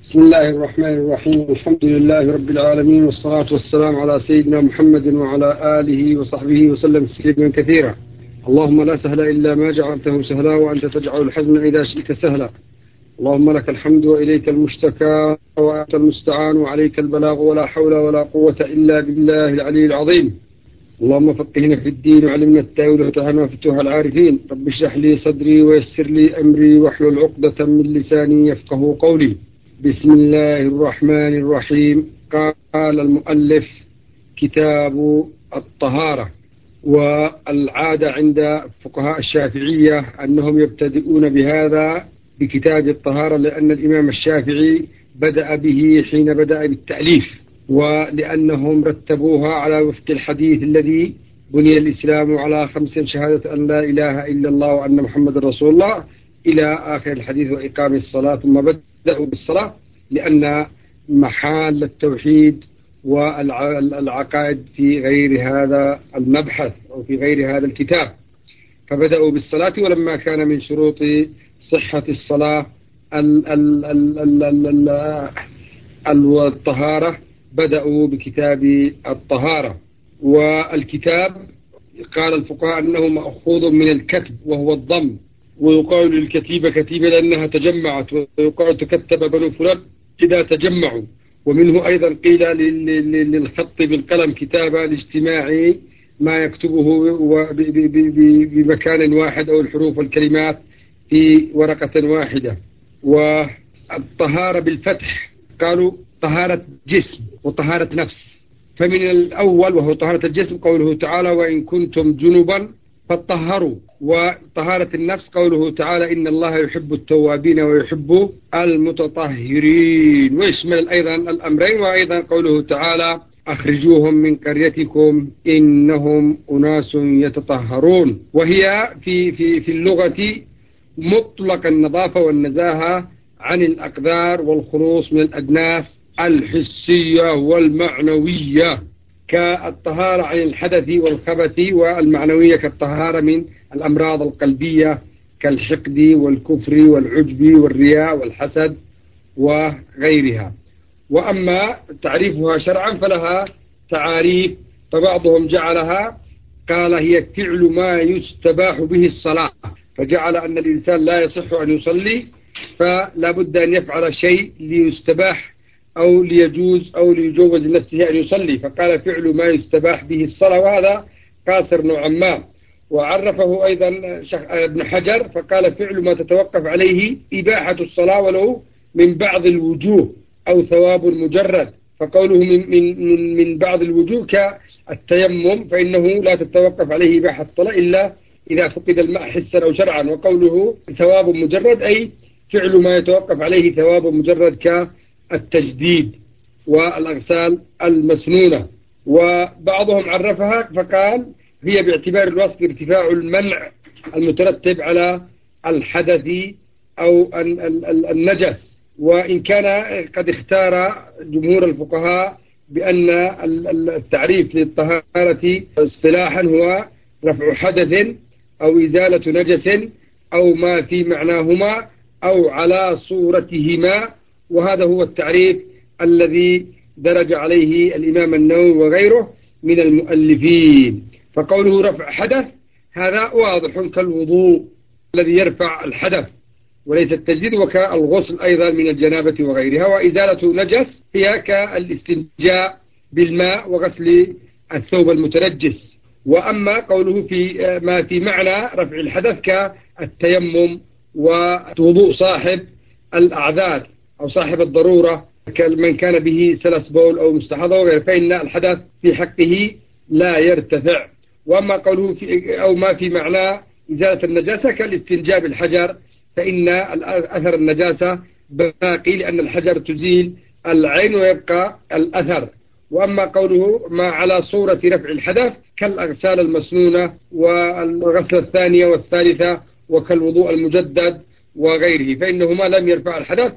بسم الله الرحمن الرحيم. الحمد لله رب العالمين، والصلاة والسلام على سيدنا محمد وعلى آله وصحبه وسلم تسليما كثيرا. اللهم لا سهل إلا ما جعلته سهلا، وأنت تجعل الحزن إذا شئت سهلا. اللهم لك الحمد وإليك المشتكى وأنت المستعان وعليك البلاغ، ولا حول ولا قوة إلا بالله العلي العظيم. اللهم فقهنا في الدين وعلمنا التأويل وتعالى فتوح العارفين. رب اشرح لي صدري ويسر لي أمري واحلل عقدة من لساني يفقه قولي. بسم الله الرحمن الرحيم. قال المؤلف: كتاب الطهارة. والعادة عند فقهاء الشافعية أنهم يبتدئون بهذا بكتاب الطهارة، لأن الإمام الشافعي بدأ به حين بدأ بالتأليف، ولأنهم رتبوها على وفق الحديث الذي بني الإسلام على 5: شهادة أن لا إله إلا الله وأن محمد رسول الله، إلى آخر الحديث، وإقام الصلاة. ثم بدأوا بالصلاة لأن محال التوحيد والعقائد في غير هذا المبحث أو في غير هذا الكتاب، فبدأوا بالصلاة. ولما كان من شروط صحة الصلاة الطهارة، بدأوا بكتاب الطهارة. والكتاب قال الفقهاء أنه مأخوذ من الكتب وهو الضم، ويقال للكتيبة كتيبة لأنها تجمعت، ويقال تكتب بنو فلان إذا تجمعوا. ومنه أيضا قيل للخط بالقلم كتابة لاجتماع ما يكتبه بمكان واحد، أو الحروف والكلمات في ورقة واحدة. والطهارة بالفتح قالوا طهارة جسم وطهارة نفس. فمن الأول وهو طهارة الجسم قوله تعالى: وإن كنتم جنبا فطهروا. وطهارة النفس قوله تعالى: إن الله يحب التوابين ويحب المتطهرين، ويشمل أيضا الأمرين. وأيضا قوله تعالى: أخرجوهم من قريتكم إنهم أناس يتطهرون. وهي في اللغة مطلق النظافة والنزاهة عن الأقدار والخلوص من الأجناس الحسية والمعنوية، كالطهارة عن الحدث والخبث، والمعنوية كالطهارة من الأمراض القلبية كالحقد والكفر والعجب والرياء والحسد وغيرها. وأما تعريفها شرعا فلها تعاريف، فبعضهم جعلها قال: هي فعل ما يستباح به الصلاة، فجعل أن الإنسان لا يصح أن يصلي، فلا بد أن يفعل شيء ليستباح أو ليجوز أو ليجوز لنفسه أن يصلي، فقال فعل ما يستباح به الصلاة، وهذا قاصر نوعا ما. وعرفه أيضا ابن حجر فقال: فعل ما تتوقف عليه إباحة الصلاة ولو من بعض الوجوه أو ثواب مجرد. فقوله من بعض الوجوه كالتيمم، فإنه لا تتوقف عليه إباحة الصلاة إلا إذا فقد الماء حسا أو شرعا. وقوله ثواب مجرد أي فعل ما يتوقف عليه ثواب مجرد كالتجديد والأغسال المسنونة. وبعضهم عرفها فقال: هي باعتبار الوصف ارتفاع المنع المترتب على الحدث أو النجس. وإن كان قد اختار جمهور الفقهاء بأن التعريف للطهارة اصطلاحا هو رفع حدث أو إزالة نجس أو ما في معناهما أو على صورتهما، وهذا هو التعريف الذي درج عليه الإمام النووي وغيره من المؤلفين. فقوله رفع حدث هذا واضح كالوضوء الذي يرفع الحدث وليس التجديد، وكالغسل أيضا من الجنابة وغيرها. وإزالة نجس هي كالاستنجاء بالماء وغسل الثوب المتنجس. وأما قوله في ما في معنى رفع الحدث كالتيمم ووضوء صاحب الأعذار أو صاحب الضرورة، من كان به سلس بول أو مستحاضة وغيره، فإن الحدث في حقه لا يرتفع. وأما قوله أو ما في معنى إزالة النجاسة كالاستنجاء بالحجر، فإن أثر النجاسة باقي، لأن الحجر تزيل العين ويبقى الأثر. وأما قوله ما على صورة رفع الحدث كالأغسال المسنونة والغسل الثانية والثالثة وكالوضوء المجدد وغيره، فإنهما لم يرفع الحدث،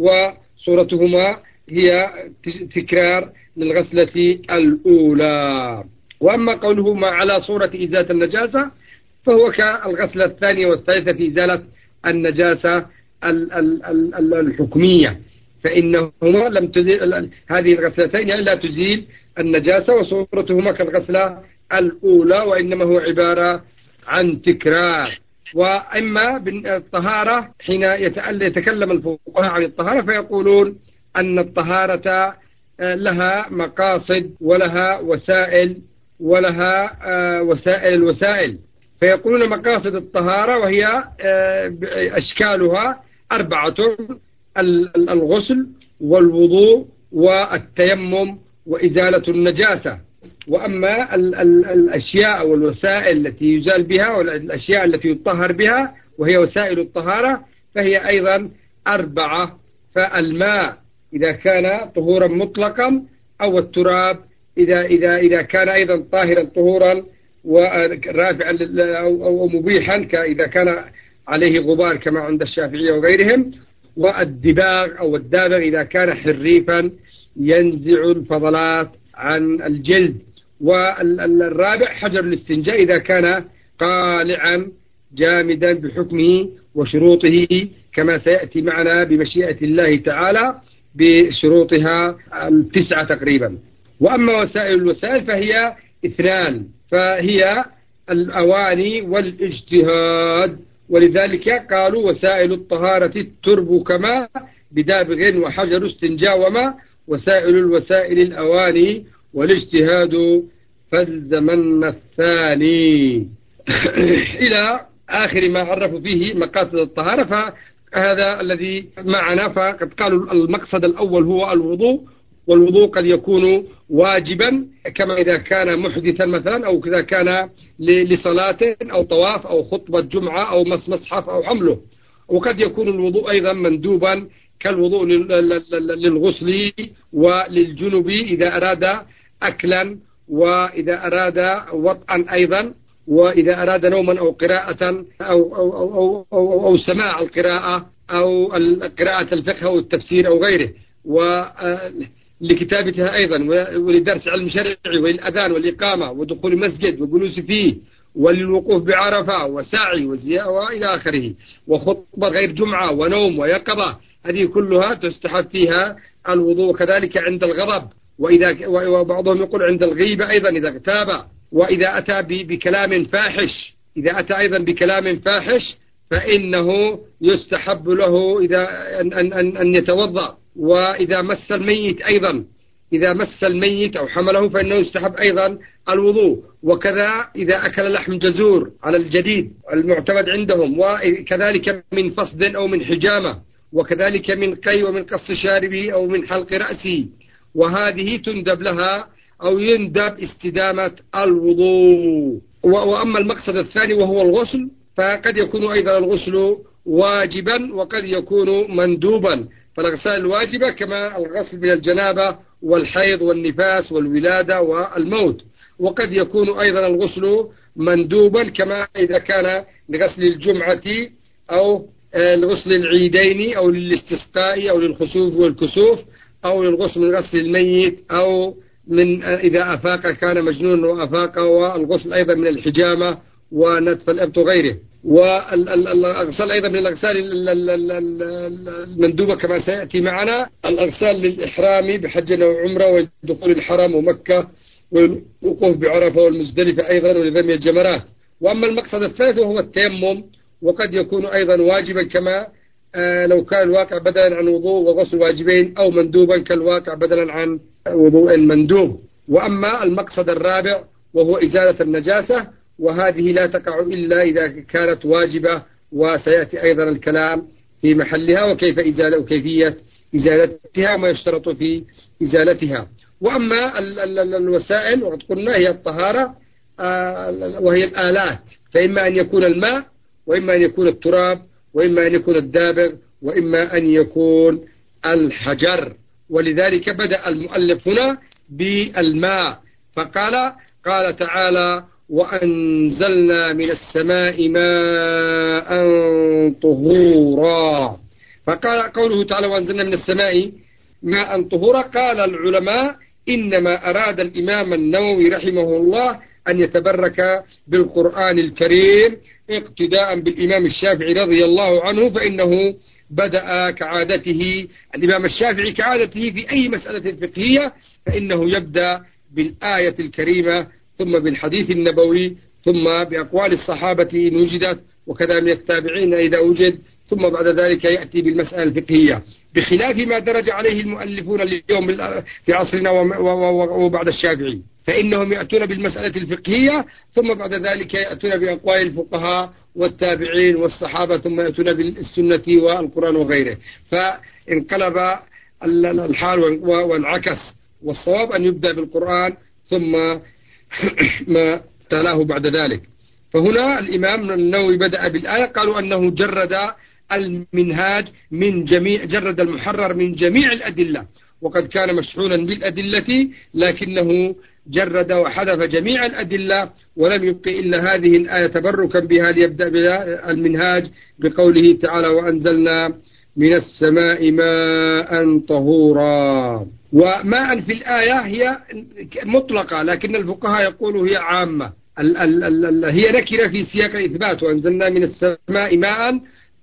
وصورتهما هي تكرار للغسلة الأولى. وأما قوله ما على صورة إزالة النجاسة فهو كالغسلة الثانية والثالثة في إزالة النجاسة الحكمية، فإنهما لم تزيل هذه الغسلتين لا تزيل النجاسة، وصورتهما كالغسلة الأولى، وإنما هو عبارة عن تكرار. وإما بالطهارة حين يتكلم الفقهاء عن الطهارة فيقولون أن الطهارة لها مقاصد ولها وسائل ولها وسائل، فيقولون مقاصد الطهارة وهي أشكالها 4: الغسل والوضوء والتيمم وإزالة النجاسة. وأما الأشياء والوسائل التي يزال بها والأشياء التي يطهر بها وهي وسائل الطهارة فهي أيضا 4: فالماء إذا كان طهورا مطلقا، أو التراب إذا كان أيضا طاهرا طهورا ورافعا أو مبيحا إذا كان عليه غبار كما عند الشافعية وغيرهم، والدباغ أو الدابغ إذا كان حريفا ينزع الفضلات عن الجلد. والرابع حجر الاستنجاء إذا كان قالعا جامدا بحكمه وشروطه كما سيأتي معنا بمشيئة الله تعالى بشروطها 9 تقريبا. وأما وسائل الوسائل فهي 2، فهي الأواني والاجتهاد، ولذلك قالوا وسائل الطهارة الترب كما بدابغ وحجر استنجاء وما، وسائل الوسائل الأواني والاجتهاد فالزمن الثاني إلى آخر ما عرفوا فيه مقاصد الطهارة. فهذا الذي معنا. فقد قالوا المقصد الأول هو الوضوء، والوضوء قد يكون واجبا كما إذا كان محدثا مثلا، أو إذا كان لصلاة أو طواف أو خطبة جمعة أو مصحف أو حمله. وقد يكون الوضوء أيضا مندوبا كالوضوء للغسل وللجنب إذا أراد أكلا، وإذا أراد وطئا أيضا، وإذا أراد نوما أو قراءة أو سماع القراءة أو قراءة الفقه أو التفسير أو غيره، ولكتابتها أيضا، ولدرس علم شرعي، وللأذان والإقامة ودخول المسجد والجلوس فيه، وللوقوف بعرفة وسعي وإلى آخره، وخطبة غير جمعة ونوم ويقظة، هذه كلها تستحب فيها الوضوء. كذلك عند الغضب، وبعضهم يقول عند الغيبة أيضا إذا اغتاب، وإذا أتى بكلام فاحش، إذا أتى أيضا بكلام فاحش فإنه يستحب له أن يتوضأ. وإذا مس الميت أيضا، إذا مس الميت أو حمله فإنه يستحب أيضا الوضوء. وكذا إذا أكل لحم جزور على الجديد المعتمد عندهم، وكذلك من فصد أو من حجامة، وكذلك من قي ومن قص شاربه أو من حلق رأسه، وهذه تندب لها أو يندب استدامة الوضوء. وأما المقصد الثاني وهو الغسل، فقد يكون أيضا الغسل واجبا وقد يكون مندوبا. فالأغسال الواجبة كما الغسل من الجنابة والحيض والنفاس والولادة والموت. وقد يكون أيضا الغسل مندوبا كما إذا كان لغسل الجمعة أو لغسل العيدين أو للاستسقاء أو للخسوف والكسوف، أو للغسل من غسل الميت، أو من إذا أفاق كان مجنون وأفاق، والغسل أيضا من الحجامة ونتف الإبط وغيره. والأغسال أيضا من الأغسال المندوبة كما سيأتي معنا الأغسال للإحرام بحج أو عمرة ودخول الحرم ومكة والوقوف بعرفة والمزدلفة أيضا ولرمي الجمرات. وأما المقصد الثالث وهو التيمم، وقد يكون أيضا واجبا كما لو كان الواقع بدلا عن وضوء وغسل واجبين، أو مندوبا كالواقع بدلا عن وضوء مندوب. وأما المقصد الرابع وهو إزالة النجاسة، وهذه لا تقع إلا إذا كانت واجبة، وسيأتي أيضا الكلام في محلها وكيفية إزالتها وما يشترط في إزالتها. وأما الوسائل وقد قلنا هي الطهارة وهي الآلات، فإما أن يكون الماء، وإما أن يكون التراب، وإما أن يكون الدابغ، وإما أن يكون الحجر. ولذلك بدأ المؤلف هنا بالماء، قال تعالى وأنزلنا من السماء ماء طهورا. فقال قوله تعالى وأنزلنا من السماء ماء طهورا، قال العلماء إنما أراد الإمام النووي رحمه الله أن يتبرك بالقرآن الكريم اقتداء بالإمام الشافعي رضي الله عنه، فإنه بدأ كعادته الإمام الشافعي كعادته في أي مسألة فقهية، فإنه يبدأ بالآية الكريمة ثم بالحديث النبوي ثم بأقوال الصحابة إن وجدت، وكذا من التابعين إذا وجد، ثم بعد ذلك يأتي بالمسألة الفقهية، بخلاف ما درج عليه المؤلفون اليوم في عصرنا وبعد الشافعي، فإنهم يأتون بالمسألة الفقهية ثم بعد ذلك يأتون بأقوال الفقهاء والتابعين والصحابة ثم يأتون بالسنة والقرآن وغيره، فانقلب الحال وانعكس، والصواب أن يبدأ بالقرآن ثم ما تلاه بعد ذلك. فهنا الإمام النووي بدأ بالآية، قالوا أنه جرد المنهاج من جرد المحرر من جميع الأدلة، وقد كان مشحونا بالأدلة لكنه جرد وحذف جميع الأدلة ولم يبق إلا هذه الآية تبركا بها، ليبدأ بها المنهاج بقوله تعالى وأنزلنا من السماء ماء طهورا. وماء في الآية هي مطلقة، لكن الفقهاء يقولوا هي عامة، هي نكرة في سياق الإثبات، وأنزلنا من السماء ماء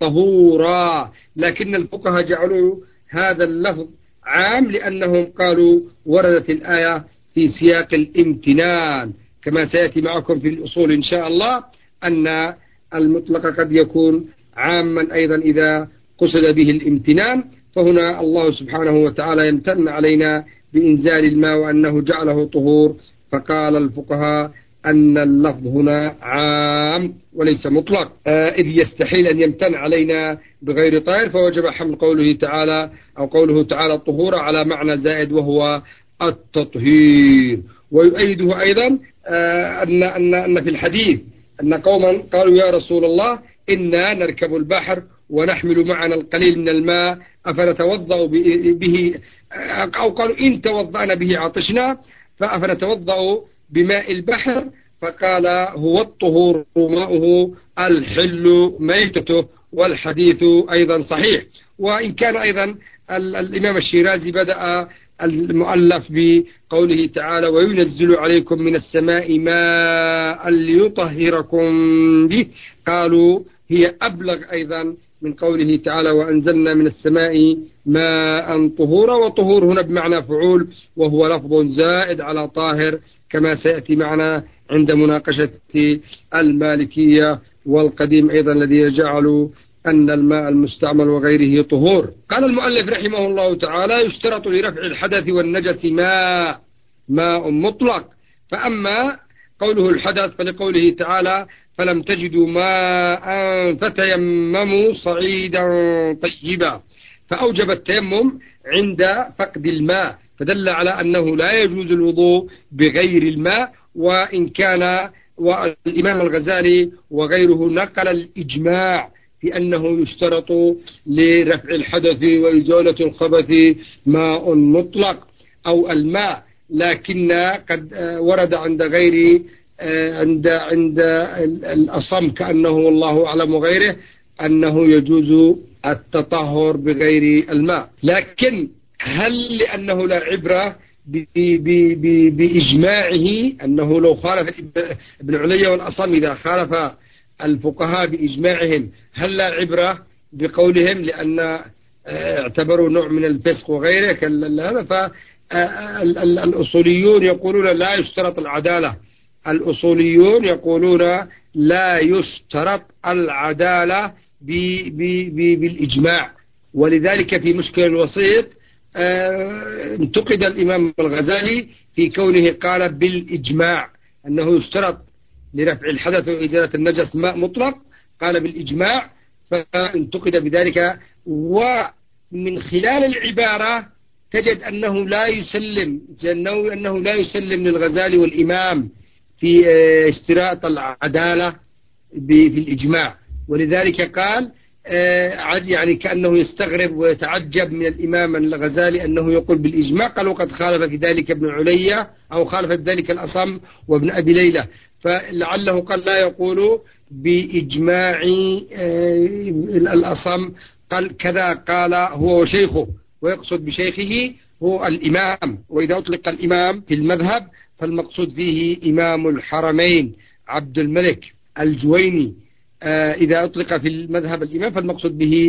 طهورا، لكن الفقهاء جعلوا هذا اللفظ عام لأنهم قالوا وردت الآية في سياق الامتنان، كما سيأتي معكم في الأصول إن شاء الله أن المطلق قد يكون عاما أيضا إذا قصد به الامتنان. فهنا الله سبحانه وتعالى يمتن علينا بإنزال الماء وأنه جعله طهور، فقال الفقهاء أن اللفظ هنا عام وليس مطلق، إذ يستحيل أن يمتن علينا بغير طائر، فوجب حمل قوله تعالى أو قوله تعالى الطهور على معنى زائد وهو التطهير. ويؤيده أيضا أن في الحديث أن قوما قالوا يا رسول الله إنا نركب البحر ونحمل معنا القليل من الماء أفنتوضأ به، أو قالوا إن توضأنا به عطشنا فأفنتوضأ بماء البحر، فقال هو الطهور ماؤه الحل ميتته، والحديث أيضا صحيح. وإن كان أيضا الإمام الشيرازي بدأ المؤلف بقوله تعالى وينزل عليكم من السماء ماء ليطهركم به، قالوا هي أبلغ أيضا من قوله تعالى وأنزلنا من السماء ماء طهورا، وطهور هنا بمعنى فعول، وهو لفظ زائد على طاهر كما سيأتي معنا عند مناقشة المالكية والقديم أيضا الذي جعلوا أن الماء المستعمل وغيره طهور. قال المؤلف رحمه الله تعالى يشترط لرفع الحدث والنجس ماء مطلق، فأما قوله الحدث فلقوله تعالى فلم تجدوا ماء فتيمموا صعيدا طيبا، فأوجب التيمم عند فقد الماء، فدل على أنه لا يجوز الوضوء بغير الماء. وإن كان والإمام الغزالي وغيره نقل الإجماع في أنه يشترط لرفع الحدث وإزالة الخبث ماء مطلق أو الماء، لكن قد ورد عند غير عند الأصم كأنه والله أعلم وغيره أنه يجوز التطهر بغير الماء. لكن هل لأنه لا عبرة بإجماعه أنه لو خالف ابن علي والأصم إذا خالف الفقهاء بإجماعهم هل لا عبرة بقولهم لأن اعتبروا نوع من الفسق وغيره هذا؟ فالأصوليون يقولون لا يشترط العدالة، الأصوليون يقولون لا يشترط العدالة بالإجماع. ولذلك في مشكل الوسيط انتقد الإمام الغزالي في كونه قال بالإجماع أنه يشترط لرفع الحدث وإزالة النجس ماء مطلق، قال بالإجماع فانتقد بذلك. ومن خلال العبارة تجد أنه لا يسلم للغزالي والإمام في اشتراط العدالة في الإجماع، ولذلك قال يعني كأنه يستغرب ويتعجب من الإمام الغزالي أنه يقول بالإجماع، قال وقد خالف في ذلك ابن علي أو خالف في ذلك الأصم وابن أبي ليلى، فلعله قال لا يقول بإجماع الأصم، قال كذا قال هو وشيخه، ويقصد بشيخه هو الإمام. وإذا أطلق الإمام في المذهب فالمقصود فيه إمام الحرمين عبد الملك الجويني، إذا أطلق في المذهب الإمام فالمقصود به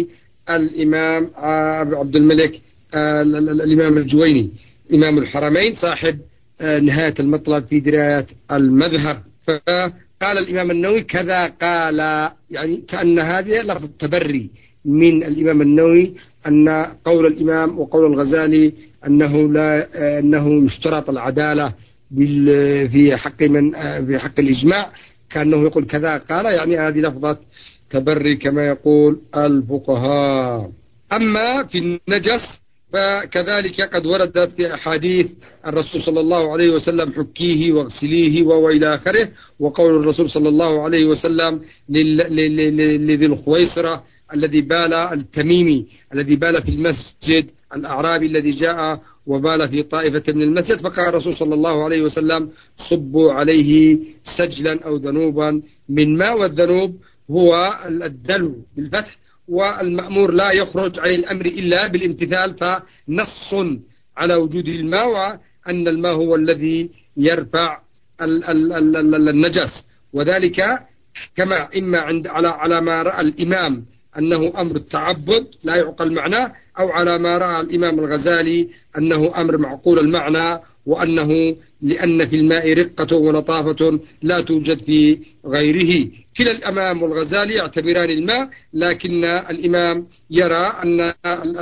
الإمام عبد الملك الإمام الجويني إمام الحرمين صاحب نهاية المطلب في دراية المذهب. فقال الإمام النووي كذا قال، يعني كأن هذه لفظ تبري من الإمام النووي أن قول الإمام وقول الغزالي أنه يشترط العدالة في حق الإجماع، كأنه يقول كذا قال، يعني هذه لفظة تبري كما يقول الفقهاء. أما في النجس فكذلك قد وردت في أحاديث الرسول صلى الله عليه وسلم حكيه واغسليه وإلى آخره، وقول الرسول صلى الله عليه وسلم لذي الخويصرة الذي بال التميمي الذي بال في المسجد، الأعرابي الذي جاء وبال في طائفة من المسجد، فقال الرسول صلى الله عليه وسلم صبوا عليه سجلا أو ذنوبا من ماء، والذنوب هو الدلو بالفتح، والمأمور لا يخرج عن الأمر إلا بالامتثال، فنص على وجود الماء وأن الماء هو الذي يرفع النجس، وذلك كما إما على ما رأى الإمام أنه أمر التعبد لا يعقل معناه، أو على ما رأى الإمام الغزالي أنه أمر معقول المعنى، وأنه لأن في الماء رقة ولطافة لا توجد في غيره. كلا الإمام والغزالي يعتبران الماء، لكن الإمام يرى أن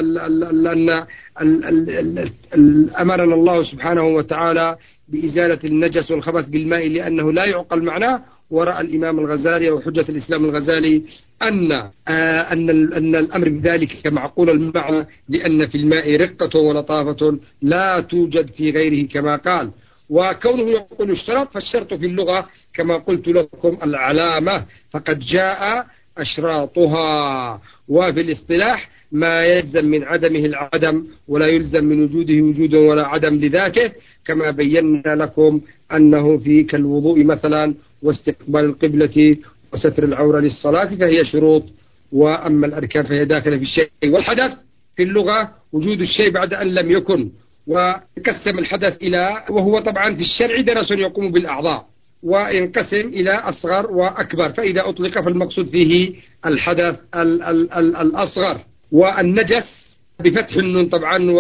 أمرنا الله سبحانه وتعالى بإزالة النجس والخبث بالماء لأنه لا يعقل معناه، ورأى الإمام الغزالي أو حجة الإسلام الغزالي أن الأمر بذلك معقول المعنى لأن في الماء رقة ولطافة لا توجد في غيره كما قال. وكونه يقول اشترط، فالشرط في اللغة كما قلت لكم العلامة، فقد جاء أشراطها، وفي الاصطلاح ما يلزم من عدمه العدم ولا يلزم من وجوده وجود ولا عدم لذاته، كما بينا لكم أنه في كالوضوء مثلا واستقبال القبلة وستر العورة للصلاة فهي شروط، وأما الأركان فهي داخلة في الشيء. والحدث في اللغة وجود الشيء بعد أن لم يكن، ويقسم الحدث وهو طبعا في الشرع درس يقوم بالأعضاء، وينقسم إلى أصغر وأكبر، فإذا أطلق فالمقصود فيه الحدث الأصغر. والنجس بفتح النون طبعا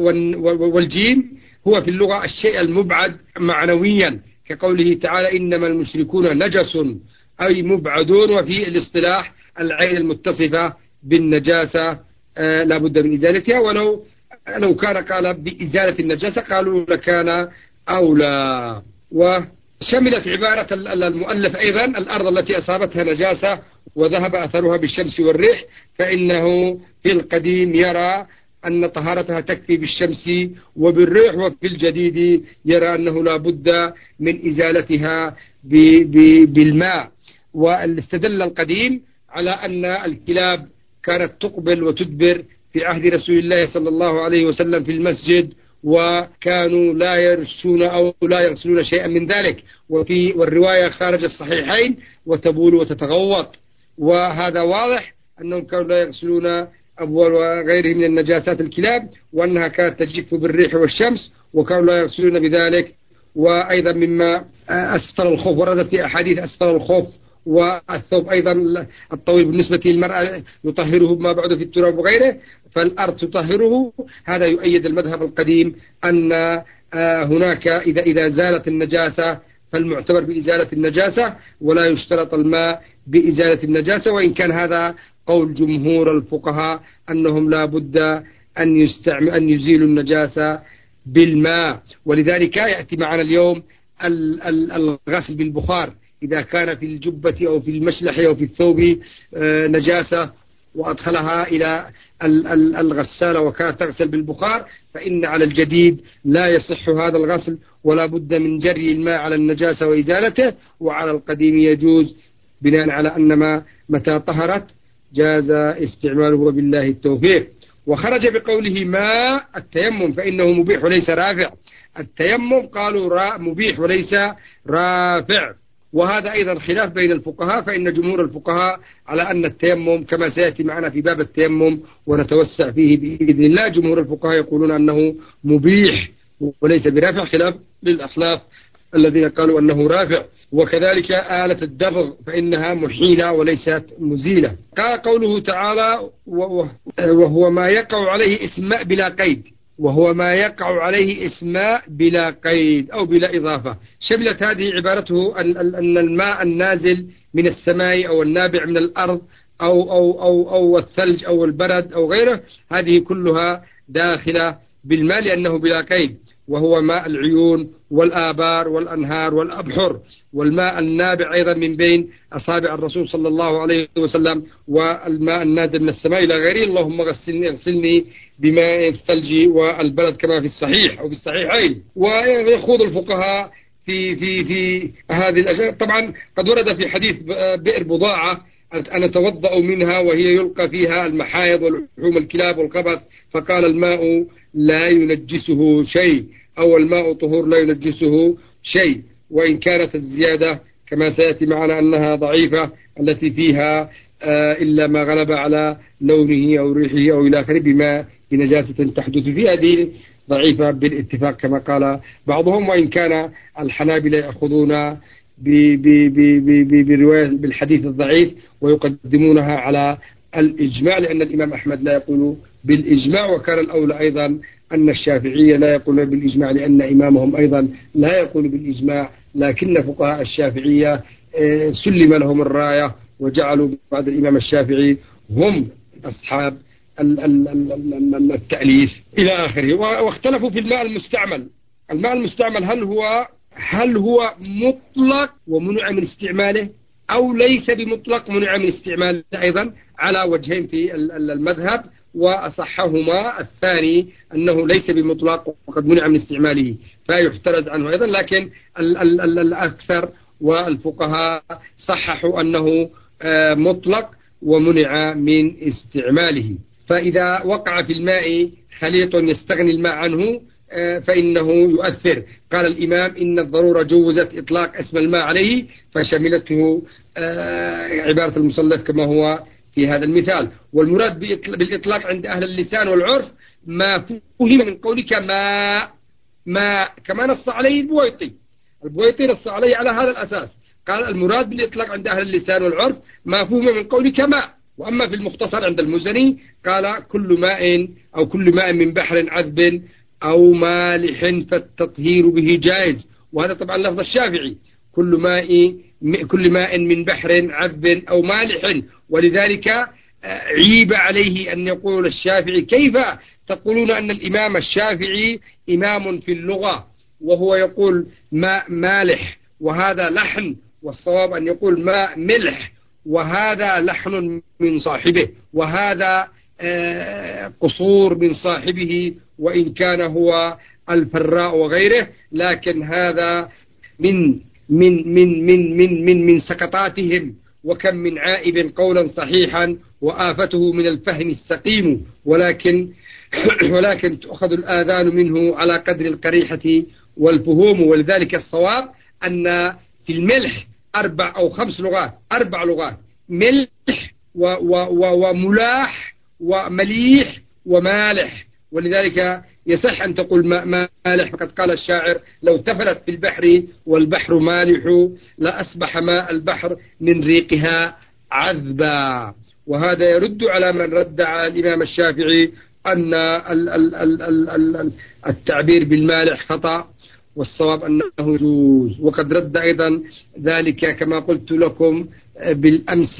والجيم هو في اللغة الشيء المبعد معنويا، كقوله تعالى إنما المشركون نجس أي مبعدون، وفي الاصطلاح العين المتصفة بالنجاسة لا بد من إزالتها، لو كان قال بإزالة النجاسة قالوا لكان أولى. وشملت عبارة المؤلف أيضا الأرض التي أصابتها نجاسة وذهب أثرها بالشمس والريح، فإنه في القديم يرى أن طهارتها تكفي بالشمس وبالريح، وفي الجديد يرى أنه لا بد من إزالتها بالماء. واستدل القديم على أن الكلاب كانت تقبل وتدبر في عهد رسول الله صلى الله عليه وسلم في المسجد، وكانوا لا يرشون أو لا يغسلون شيئا من ذلك، والرواية خارج الصحيحين وتبول وتتغوط، وهذا واضح أنهم كانوا لا يغسلون أبوال وغيره من النجاسات الكلاب، وأنها كانت تجف بالريح والشمس وكانوا لا يغسلون بذلك. وأيضا مما أسفل الخوف وردت في أحاديث أسفل الخوف والثوب أيضا الطويل بالنسبة للمرأة يطهره ما بعد في التراب وغيره، فالأرض تطهره. هذا يؤيد المذهب القديم أن هناك إذا زالت النجاسة فالمعتبر بإزالة النجاسة ولا يشترط الماء بإزالة النجاسة، وإن كان هذا قول جمهور الفقهاء أنهم لا بد أن يزيلوا النجاسة بالماء. ولذلك يأتي معنا اليوم الغسل بالبخار إذا كان في الجبة أو في المشلح أو في الثوب نجاسة وأدخلها إلى الغسالة وكانت تغسل بالبخار، فإن على الجديد لا يصح هذا الغسل ولا بد من جري الماء على النجاسة وإزالته، وعلى القديم يجوز بناء على أن متى طهرت جاز استعماله وبالله التوفيق. وخرج بقوله ماء التيمم فإنه مبيح وليس رافع. التيمم قالوا مبيح وليس رافع، وهذا أيضا خلاف بين الفقهاء، فإن جمهور الفقهاء على أن التيمم كما سيأتي معنا في باب التيمم ونتوسع فيه بإذن الله، جمهور الفقهاء يقولون أنه مبيح وليس برافع، خلاف للأحناف الذين قالوا أنه رافع. وكذلك آلة الدبغ فإنها محيلة وليست مزيلة. قال قوله تعالى وهو ما يقع عليه اسماء بلا قيد، وهو ما يقع عليه اسماء بلا قيد أو بلا إضافة. شملت هذه عبارته أن الماء النازل من السماء أو النابع من الأرض أو الثلج أو البرد أو غيره، هذه كلها داخلة بالماء لأنه بلا قيد، وهو ماء العيون والآبار والأنهار والأبحر، والماء النابع أيضا من بين أصابع الرسول صلى الله عليه وسلم، والماء النازل من السماء إلى غيره. اللهم اغسلني بماء الثلج والبرد كما في الصحيح أو في الصحيحين. ويخوض الفقهاء في هذه الأشياء. طبعا قد ورد في حديث بئر بضاعة أن أتوضأ منها وهي يلقى فيها المحايض ولحوم الكلاب والقبث، فقال الماء لا ينجسه شيء، أو الماء طهور لا ينجسه شيء، وإن كانت الزيادة كما سيأتي معنا أنها ضعيفة التي فيها إلا ما غلب على لونه أو ريحه أو إلى آخره بما بنجاسة تحدث في هذه ضعيفة بالاتفاق كما قال بعضهم. وإن كان الحنابلة يأخذون برواية بالحديث الضعيف ويقدمونها على الإجماع، لأن الإمام أحمد لا يقول بالإجماع، وكان الأولى أيضا أن الشافعية لا يقولون بالإجماع لأن إمامهم أيضا لا يقول بالإجماع، لكن فقهاء الشافعية سلم لهم الراية وجعلوا بعد الإمام الشافعي هم أصحاب التأليف إلى آخره. واختلفوا في الماء المستعمل. الماء المستعمل هل هو مطلق ومنع من استعماله أو ليس بمطلق منع من استعماله؟ أيضا على وجهين في المذهب، وأصحهما الثاني أنه ليس بمطلق وقد منع من استعماله فيحترز عنه أيضا، لكن الأكثر والفقهاء صححوا أنه مطلق ومنع من استعماله. فإذا وقع في الماء خليط يستغني الماء عنه فإنه يؤثر. قال الإمام إن الضرورة جوزت إطلاق اسم الماء عليه فشملته عبارة المصنف كما هو في هذا المثال. والمراد بالإطلاق عند أهل اللسان والعرف ما فهم من قولك ما كما نص عليه البويطي نص عليه على هذا الأساس. قال المراد بالإطلاق عند أهل اللسان والعرف ما فهم من قولك ماء. وأما في المختصر عند المزني قال كل ماء من بحر عذب أو مالح فالتطهير به جائز. وهذا طبعا لفظ الشافعي، كل ماء من بحر عذب أو مالح. ولذلك عيب عليه أن يقول الشافعي كيف تقولون أن الإمام الشافعي إمام في اللغة وهو يقول ماء مالح وهذا لحن، والصواب أن يقول ماء ملح وهذا لحن من صاحبه وهذا قصور من صاحبه وإن كان هو الفراء وغيره، لكن هذا من سقطاتهم. وكم من عائب قولا صحيحا وآفته من الفهم السقيم، ولكن تؤخذ الآذان منه على قدر القريحة والفهوم. ولذلك الصواب أن في الملح 4 أو 5 لغات، 4 لغات: ملح وملاح ومليح ومالح. ولذلك يصح أن تقول مالح، فقد قال الشاعر لو تفلت في البحر والبحر مالح لأصبح ماء البحر من ريقها عذبا. وهذا يرد على من رد على الإمام الشافعي أن التعبير بالمالح خطأ، والصواب أنه يجوز. وقد رد أيضا ذلك كما قلت لكم بالأمس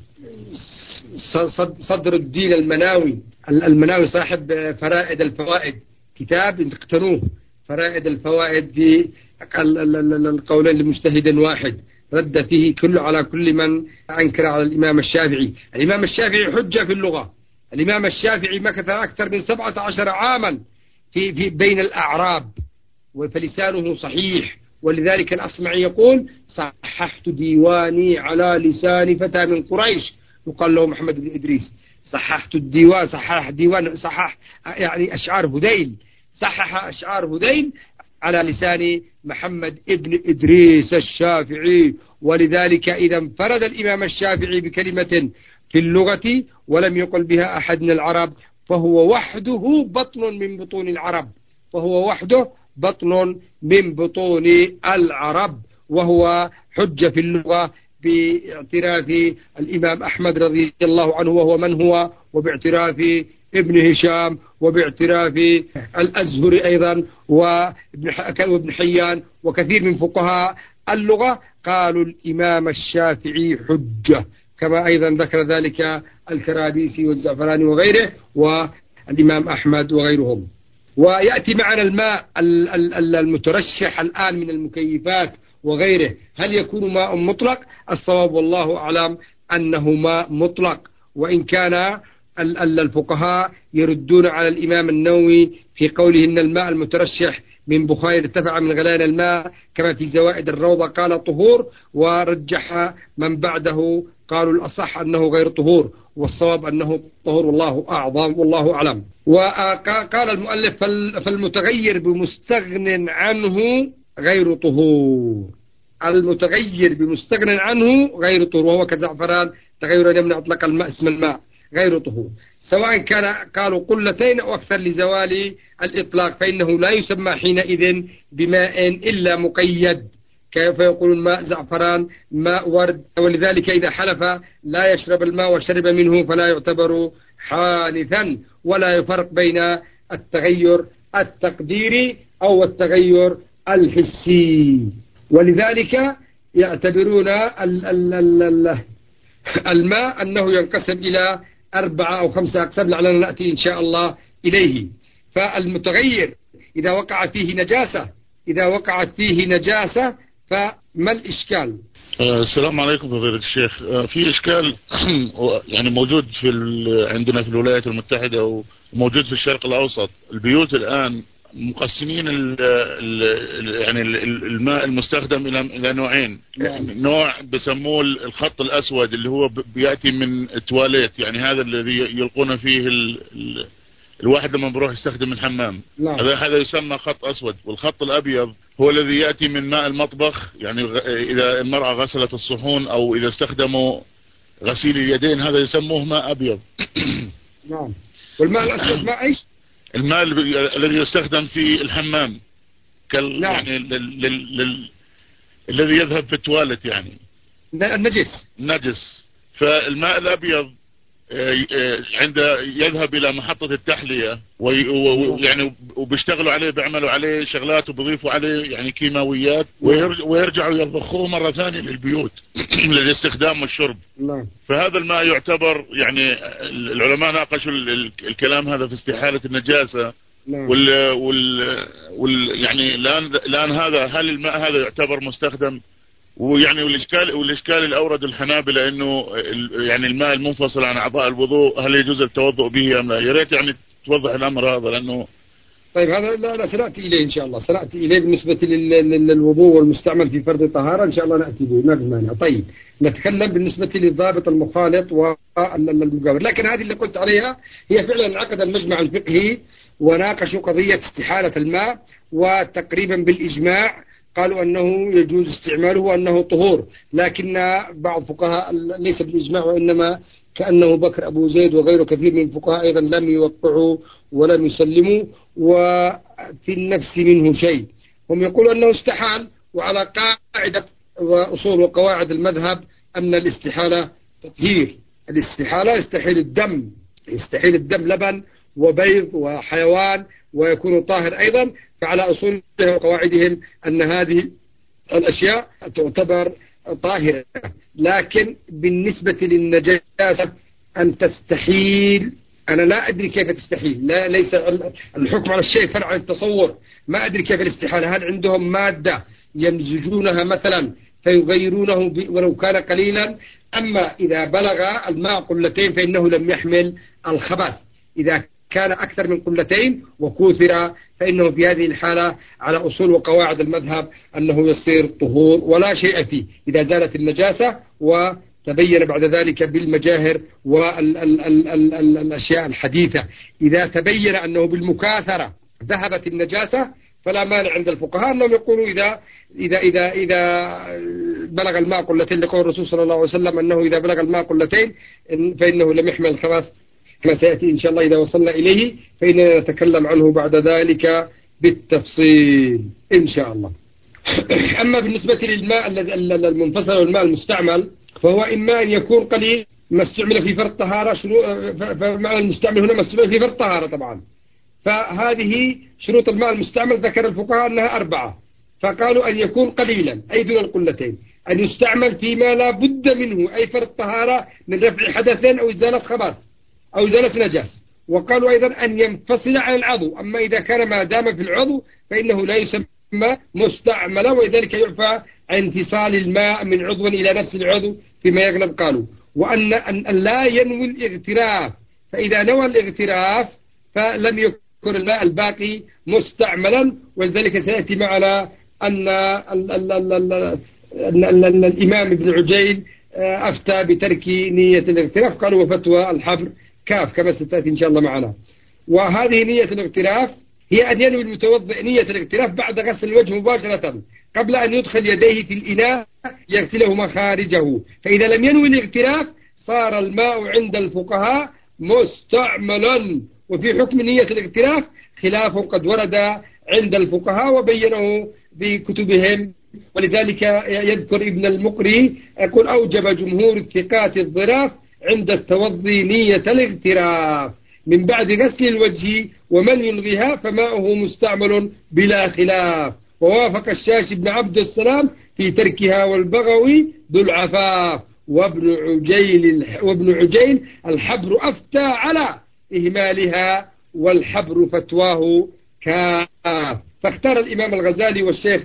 صدر الدين المناوي صاحب فرائد الفوائد، كتاب اقتنوه، فرائد الفوائد في القولين لمجتهد واحد، رد فيه على كل من أنكر على الإمام الشافعي. الإمام الشافعي حجة في اللغة. الإمام الشافعي مكث أكثر من 17 عاما في بين الأعراب فلسانه صحيح. ولذلك الأصمعي يقول صححت ديواني على لسان فتى من قريش يقال له محمد بن إدريس. صححت الديوان، صحح يعني أشعار هذيل، صحح أشعار هذيل على لسان محمد ابن إدريس الشافعي. ولذلك إذا انفرد الإمام الشافعي بكلمة في اللغة ولم يقل بها أحد من العرب فهو وحده بطن من بطون العرب، فهو وحده بطن من بطون العرب، وهو حجة في اللغة باعتراف الإمام أحمد رضي الله عنه وهو من هو، وباعتراف ابن هشام، وباعتراف الأزهري أيضا وابن حيان وكثير من فقهاء اللغة قالوا الإمام الشافعي حجة، كما أيضا ذكر ذلك الكرابيسي والزعفراني وغيره والإمام أحمد وغيرهم. ويأتي معنا الماء المترشح الآن من المكيفات وغيره، هل يكون ماء مطلق؟ الصواب والله أعلم أنه ماء مطلق، وإن كان الفقهاء يردون على الإمام النووي في قوله إن الماء المترشح من بخار ارتفع من غليان الماء كما في زوائد الروضة قال طهور، ورجح من بعده قالوا الأصح أنه غير طهور، والصواب أنه طهور والله أعظم والله أعلم. وقال المؤلف فالمتغير بمستغن عنه غير طهور، المتغير بمستغن عنه غير طهور، وهو كزعفران تغير يمنع اطلاق الماء اسم الماء غير طهور، سواء كان قالوا قلتين أو أكثر لزوال الإطلاق، فإنه لا يسمى حينئذ بماء إلا مقيد، كيف يقول ماء زعفران ماء ورد، ولذلك إذا حلف لا يشرب الماء وشرب منه فلا يعتبر حانثا، ولا يفرق بين التغير التقديري أو التغير الحسي. ولذلك يعتبرون الماء أنه ينقسم إلى 4 أو 5 أقسام لعلنا نأتي إن شاء الله إليه. فالمتغير إذا وقعت فيه نجاسة فما الإشكال؟ السلام عليكم فضيلة الشيخ. في إشكال يعني موجود عندنا في الولايات المتحدة وموجود في الشرق الأوسط. البيوت الآن مقسمين يعني الماء المستخدم إلى نوعين. يعني نوع بسموه الخط الأسود اللي هو بيأتي من التواليت، يعني هذا الذي يلقون فيه الواحد لما بروح يستخدم الحمام، هذا يسمى خط أسود. والخط الأبيض هو الذي يأتي من ماء المطبخ، يعني إذا المرأة غسلت الصحون أو إذا استخدموا غسيل اليدين هذا يسموه ماء أبيض. نعم. والماء الأسود ماء إيش؟ الماء الذي يستخدم في الحمام يعني الذي يذهب في التوالت، يعني النجس. فالماء الأبيض عند يذهب إلى محطة التحلية ويعني وبيشتغلوا عليه، بيعملوا عليه شغلات وبيضيفوا عليه يعني كيماويات، ويرجعوا يضخوه مرة ثانية للبيوت للاستخدام والشرب. فهذا الماء يعتبر، يعني العلماء ناقشوا الكلام هذا في استحالة النجاسة. يعني الآن هذا هل الماء هذا يعتبر مستخدم؟ ويعني والإشكال اللي أورد الحنابلة إنه يعني الماء المنفصل عن أعضاء الوضوء هل يجوز التوضؤ به أم لا؟ يا ريت يعني توضح الأمر هذا لأنه. طيب هذا لا سنأتي إليه إن شاء الله، سنأتي إليه بالنسبة للوضوء والمستعمل في فرض طهارة إن شاء الله نأتي به ما في مانع. طيب نتكلم بالنسبة للضابط المخالط والمجاور، لكن هذه اللي قلت عليها هي فعلا انعقد المجمع الفقهي وناقشوا قضية استحالة الماء، وتقريبا بالإجماع قالوا أنه يجوز استعماله وأنه طهور، لكن بعض فقهاء ليس بالإجماع وإنما كأنه بكر أبو زيد وغيره كثير من الفقهاء أيضا لم يوقعوا ولم يسلموا، وفي النفس منه شيء. هم يقولوا أنه استحال، وعلى قاعدة وأصول وقواعد المذهب أن الاستحالة تطهير، الاستحالة يستحيل الدم لبن وبيض وحيوان ويكون طاهر أيضا، فعلى أصولهم وقواعدهم أن هذه الأشياء تعتبر طاهرة. لكن بالنسبة للنجاسة أن تستحيل، أنا لا أدري كيف تستحيل، ليس الحكم على الشيء فرع عن التصور، ما أدري كيف الاستحالة. هل عندهم مادة يمزجونها مثلا فيغيرونه ولو كان قليلا؟ أما إذا بلغ الماء قلتين فإنه لم يحمل الخبث، إذا كان أكثر من قلتين وكوثر فإنه في هذه الحالة على أصول وقواعد المذهب أنه يصير طهور ولا شيء فيه إذا زالت النجاسة وتبين بعد ذلك بالمجاهر والأشياء الحديثة. إذا تبين أنه بالمكاثرة ذهبت النجاسة فلا مانع عند الفقهاء أنهم يقولوا إذا بلغ الماء قلتين، لقول الرسول صلى الله عليه وسلم أنه إذا بلغ الماء قلتين فإنه لم يحمل الخبث، كما سيأتي إن شاء الله إذا وصلنا إليه، فإننا نتكلم عنه بعد ذلك بالتفصيل إن شاء الله. أما بالنسبة للماء المنفصل والماء المستعمل فهو إما أن يكون قليل ما استعمل في فرض طهارة، فمعنى المستعمل هنا ما استعمل في فرض طهارة طبعا. فهذه شروط الماء المستعمل ذكر الفقهاء أنها 4، فقالوا أن يكون قليلا أي دون القلتين، أن يستعمل فيما لا بد منه أي فرض طهارة من رفع حدث أو إزالة خبث أو إزالة نجاس. وقالوا أيضا أن ينفصل عن العضو، أما إذا كان ما دام في العضو فإنه لا يسمى مستعملا، ولذلك يعفى عن انفصال الماء من عضو إلى نفس العضو فيما يغلب. قالوا وأن لا ينوي الاغتراف، فإذا نوى الاغتراف فلم يكن الماء الباقي مستعملا. ولذلك سيأتي معنا أن الإمام ابن عجيل أفتى بترك نية الاغتراف، قالوا وفتوى الحبر كاف كما ستأتي إن شاء الله معنا. وهذه نية الاغتراف هي أن ينوي المتوضئ نية الاغتراف بعد غسل الوجه مباشرة قبل أن يدخل يديه في الإناء يغسلهما خارجه. فإذا لم ينوي الاغتراف صار الماء عند الفقهاء مستعملا. وفي حكم نية الاغتراف خلاف قد ورد عند الفقهاء وبينه في كتبهم، ولذلك يذكر ابن المقري يقول أوجب جمهور الثقات الظراف عند التوضي نية الاغتراف من بعد غسل الوجه، ومن يلغيها فماؤه مستعمل بلا خلاف. ووافق الشاشي بن عبد السلام في تركها والبغوي ذو العفاف وابن عجيل الحبر أفتى على إهمالها والحبر فتواه كاف. فاختار الإمام الغزالي والشيخ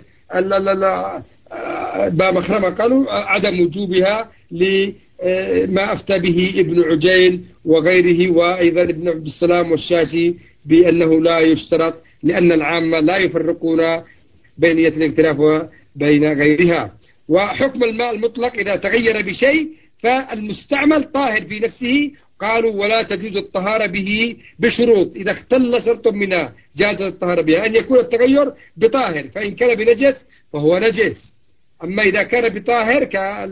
بامخرمة قالوا عدم وجوبها لما أفتى به ابن عجيل وغيره، وأيضا ابن عبد السلام والشاشي بأنه لا يشترط، لأن العامة لا يفرقون بين نية الاغتراف وبين غيرها. وحكم الماء المطلق إذا تغير بشيء فالمستعمل طاهر في نفسه، قالوا ولا تجوز الطهارة به بشروط، إذا اختل شرط منها جاز الطهارة بها، أن يكون التغير بطاهر، فإن كان بنجس فهو نجس. أما إذا كان بطاهر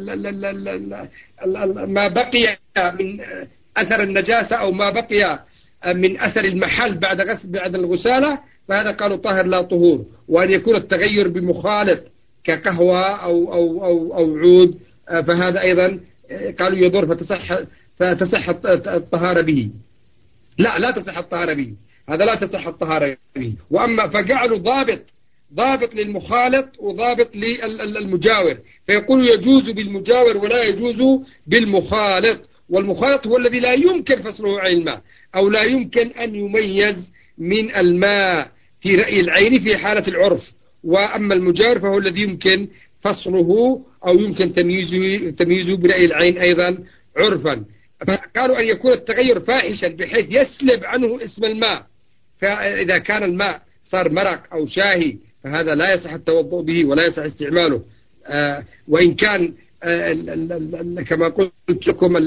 ما بقي من أثر النجاسة أو ما بقي من أثر المحل بعد الغسالة فهذا قالوا طاهر لا طهور. وأن يكون التغير بمخالط كقهوة أو عود فهذا أيضا قالوا يضر فتصح الطهارة به. لا تصح الطهارة به، هذا لا تصح الطهارة به. وأما فجعلوا ضابط للمخالط وضابط للمجاور، فيقول يجوز بالمجاور ولا يجوز بالمخالط. والمخالط هو الذي لا يمكن فصله عن الماء أو لا يمكن أن يميز من الماء في رأي العين في حالة العرف. وأما المجاور فهو الذي يمكن فصله أو يمكن تمييزه برأي العين أيضا عرفا. فقالوا أن يكون التغير فاحشا بحيث يسلب عنه اسم الماء، فإذا كان الماء صار مرق أو شاهي فهذا لا يصح التوضؤ به ولا يصح استعماله. وإن كان كما قلت لكم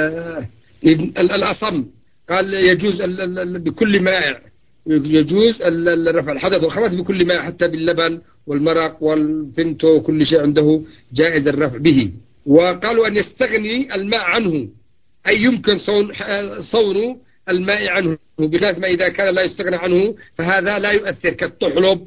الأصم قال يجوز بكل مائع، يجوز رفع الحدث والخبث بكل مائع حتى باللبن والمرق والفنتو وكل شيء عنده جائز الرفع به. وقالوا أن يستغني الماء عنه أي يمكن صون الماء عنه، بخلاف ما إذا كان لا يستغنى عنه فهذا لا يؤثر كالطحلب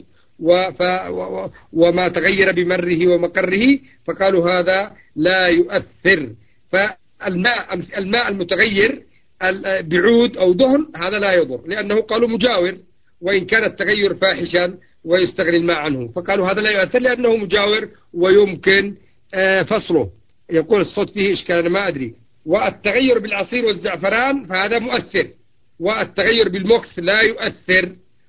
وما تغير بمره ومقره، فقالوا هذا لا يؤثر. فالماء المتغير بعود أو دهن هذا لا يضر، لأنه قالوا مجاور وإن كان التغير فاحشا ويستغني الماء عنه، فقالوا هذا لا يؤثر لأنه مجاور ويمكن فصله. يقول الصوت فيه إشكال أنا ما أدري. والتغير بالعصير والزعفران فهذا مؤثر، والتغير بالموكس لا يؤثر.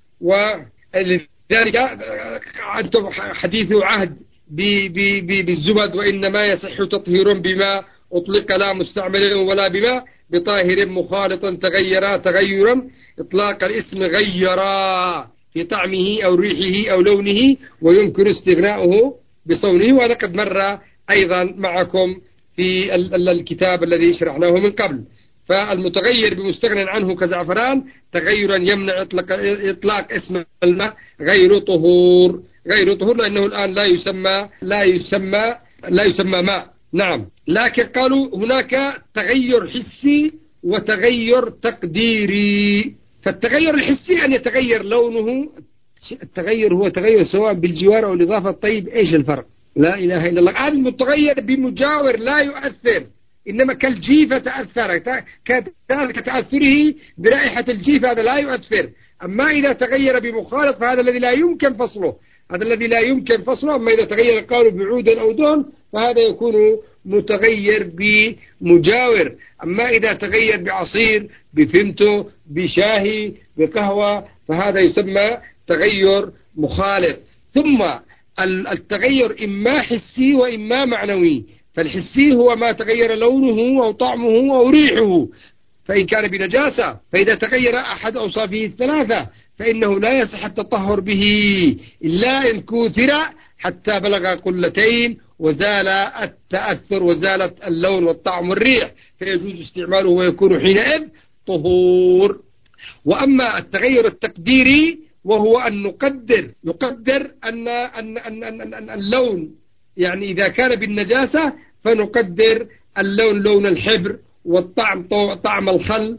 ولذلك أنتم حديث عهد بالزبد، وإنما يصح تطهير بما أطلق لا مستعمل ولا بما بطاهر مخالط تغيرا تغيرا إطلاق الاسم غيرا في طعمه أو ريحه أو لونه ويمكن استغناؤه بصونه. وهذا قد مر أيضا معكم في الكتاب الذي شرحناه من قبل. فالمتغير بمستغنى عنه كزعفران تغيرا يمنع إطلاق اسم الماء غير طهور لأنه الآن لا يسمى ماء. نعم، لكن قالوا هناك تغير حسي وتغير تقديري. فالتغير الحسي أن يتغير لونه التغير هو تغير سواء بالجوار أو الإضافة. طيب إيش الفرق؟ لا إله إلا الله. هذا المتغير بمجاور لا يؤثر، إنما كالجيفة تأثر كتأثره برائحة الجيفة، هذا لا يؤثر. أما إذا تغير بمخالط فهذا الذي لا يمكن فصله، هذا الذي لا يمكن فصله. أما إذا تغير قالوا بعود أو دهن فهذا يكون متغير بمجاور. أما إذا تغير بعصير، بفمتو، بشاهي، بقهوة، فهذا يسمى تغير مخالط. ثم التغير إما حسي وإما معنوي. فالحسي هو ما تغير لونه أو طعمه أو ريحه، فإن كان بنجاسة، فإذا تغير أحد أوصافه الثلاثة فإنه لا يصح التطهر به إلا إن كوثر حتى بلغ قلتين وزال التأثر وزالت اللون والطعم والريح، فيجوز استعماله ويكون حينئذ طهور. وأما التغير التقديري وهو أن نقدر أن اللون، يعني إذا كان بالنجاسة فنقدر اللون لون الحبر، والطعم طعم الخل،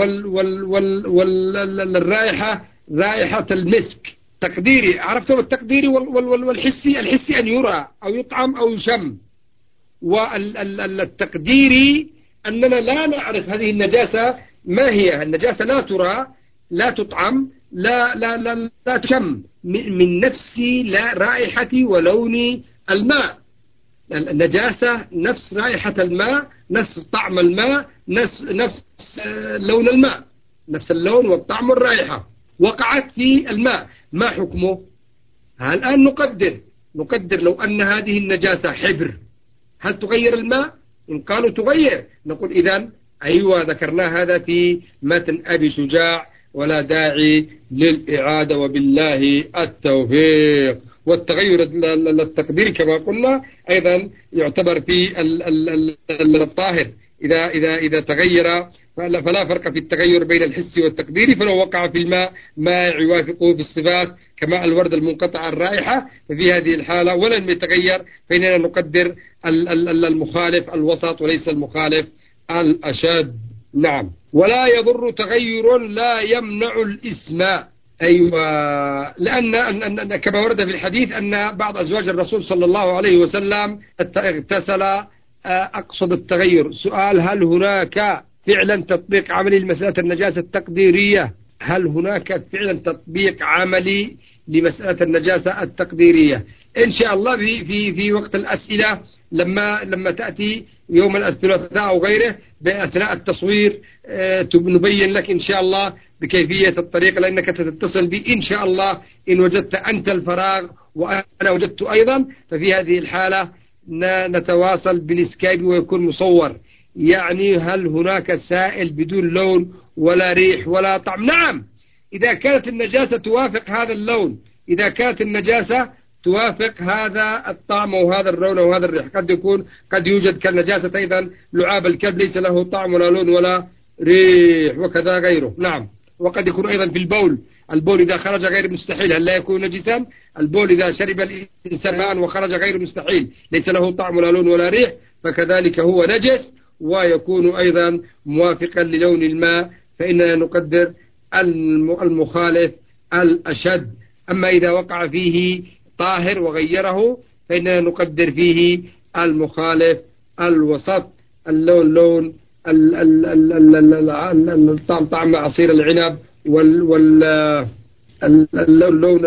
والرائحة رائحة المسك. تقديري، عرفتم التقديري والحسي. الحسي أن يرى أو يطعم أو يشم، والتقديري أننا لا نعرف هذه النجاسة ما هي. النجاسة لا ترى، لا تطعم، لا تشم، من نفس لا رائحة ولون الماء. النجاسة نفس رائحة الماء، نفس طعم الماء، نفس لون الماء، نفس اللون والطعم والرائحة، وقعت في الماء. ما حكمه؟ الآن نقدر لو أن هذه النجاسة حبر، هل تغير الماء؟ إن قالوا تغير نقول إذن أيوة ذكرنا هذا في متن أبي شجاع، ولا داعي للإعادة وبالله التوفيق. والتغير التقديري كما قلنا أيضا يعتبر في الطاهر إذا تغير، فلا فرق في التغير بين الحسي والتقديري. فلو وقع في الماء ما يوافقه في الصفات كماء الورد المنقطع الرائحة، ففي هذه الحالة ولم يتغير فإننا نقدر المخالف الوسط وليس المخالف الأشد. نعم. ولا يضر تغير لا يمنع الإسماء. أيوة، لأن كما ورد في الحديث أن بعض أزواج الرسول صلى الله عليه وسلم اغتسل. أقصد التغير. سؤال: هل هناك فعلا تطبيق عملي لمسألة النجاسة التقديرية؟ هل هناك فعلا تطبيق عملي لمسألة النجاسة التقديرية؟ إن شاء الله في وقت الأسئلة لما تأتي يوم الثلاثاء أو غيره بأثناء التصوير نبين لك إن شاء الله بكيفية الطريقة، لأنك تتصل بي إن شاء الله إن وجدت أنت الفراغ وأنا وجدت أيضا. ففي هذه الحالة نتواصل بالسكايب ويكون مصور. يعني هل هناك سائل بدون لون ولا ريح ولا طعم؟ نعم، إذا كانت النجاسة توافق هذا اللون، إذا كانت النجاسة توافق هذا الطعم وهذا اللون وهذا الريح. قد يوجد كالنجاسة أيضا لعاب الكلب ليس له طعم ولا لون ولا ريح، وكذا غيره. نعم. وقد يكون أيضا في البول إذا خرج غير مستحيل، هل لا يكون نجسا؟ البول إذا شرب الإنسان ماء وخرج غير مستحيل ليس له طعم ولا لون ولا ريح، فكذلك هو نجس ويكون أيضا موافقا للون الماء، فإننا نقدر المخالف الأشد. أما إذا وقع فيه طاهر وغيره فإننا نقدر فيه المخالف الوسط. اللون لون الطعم طعم عصير العنب، واللون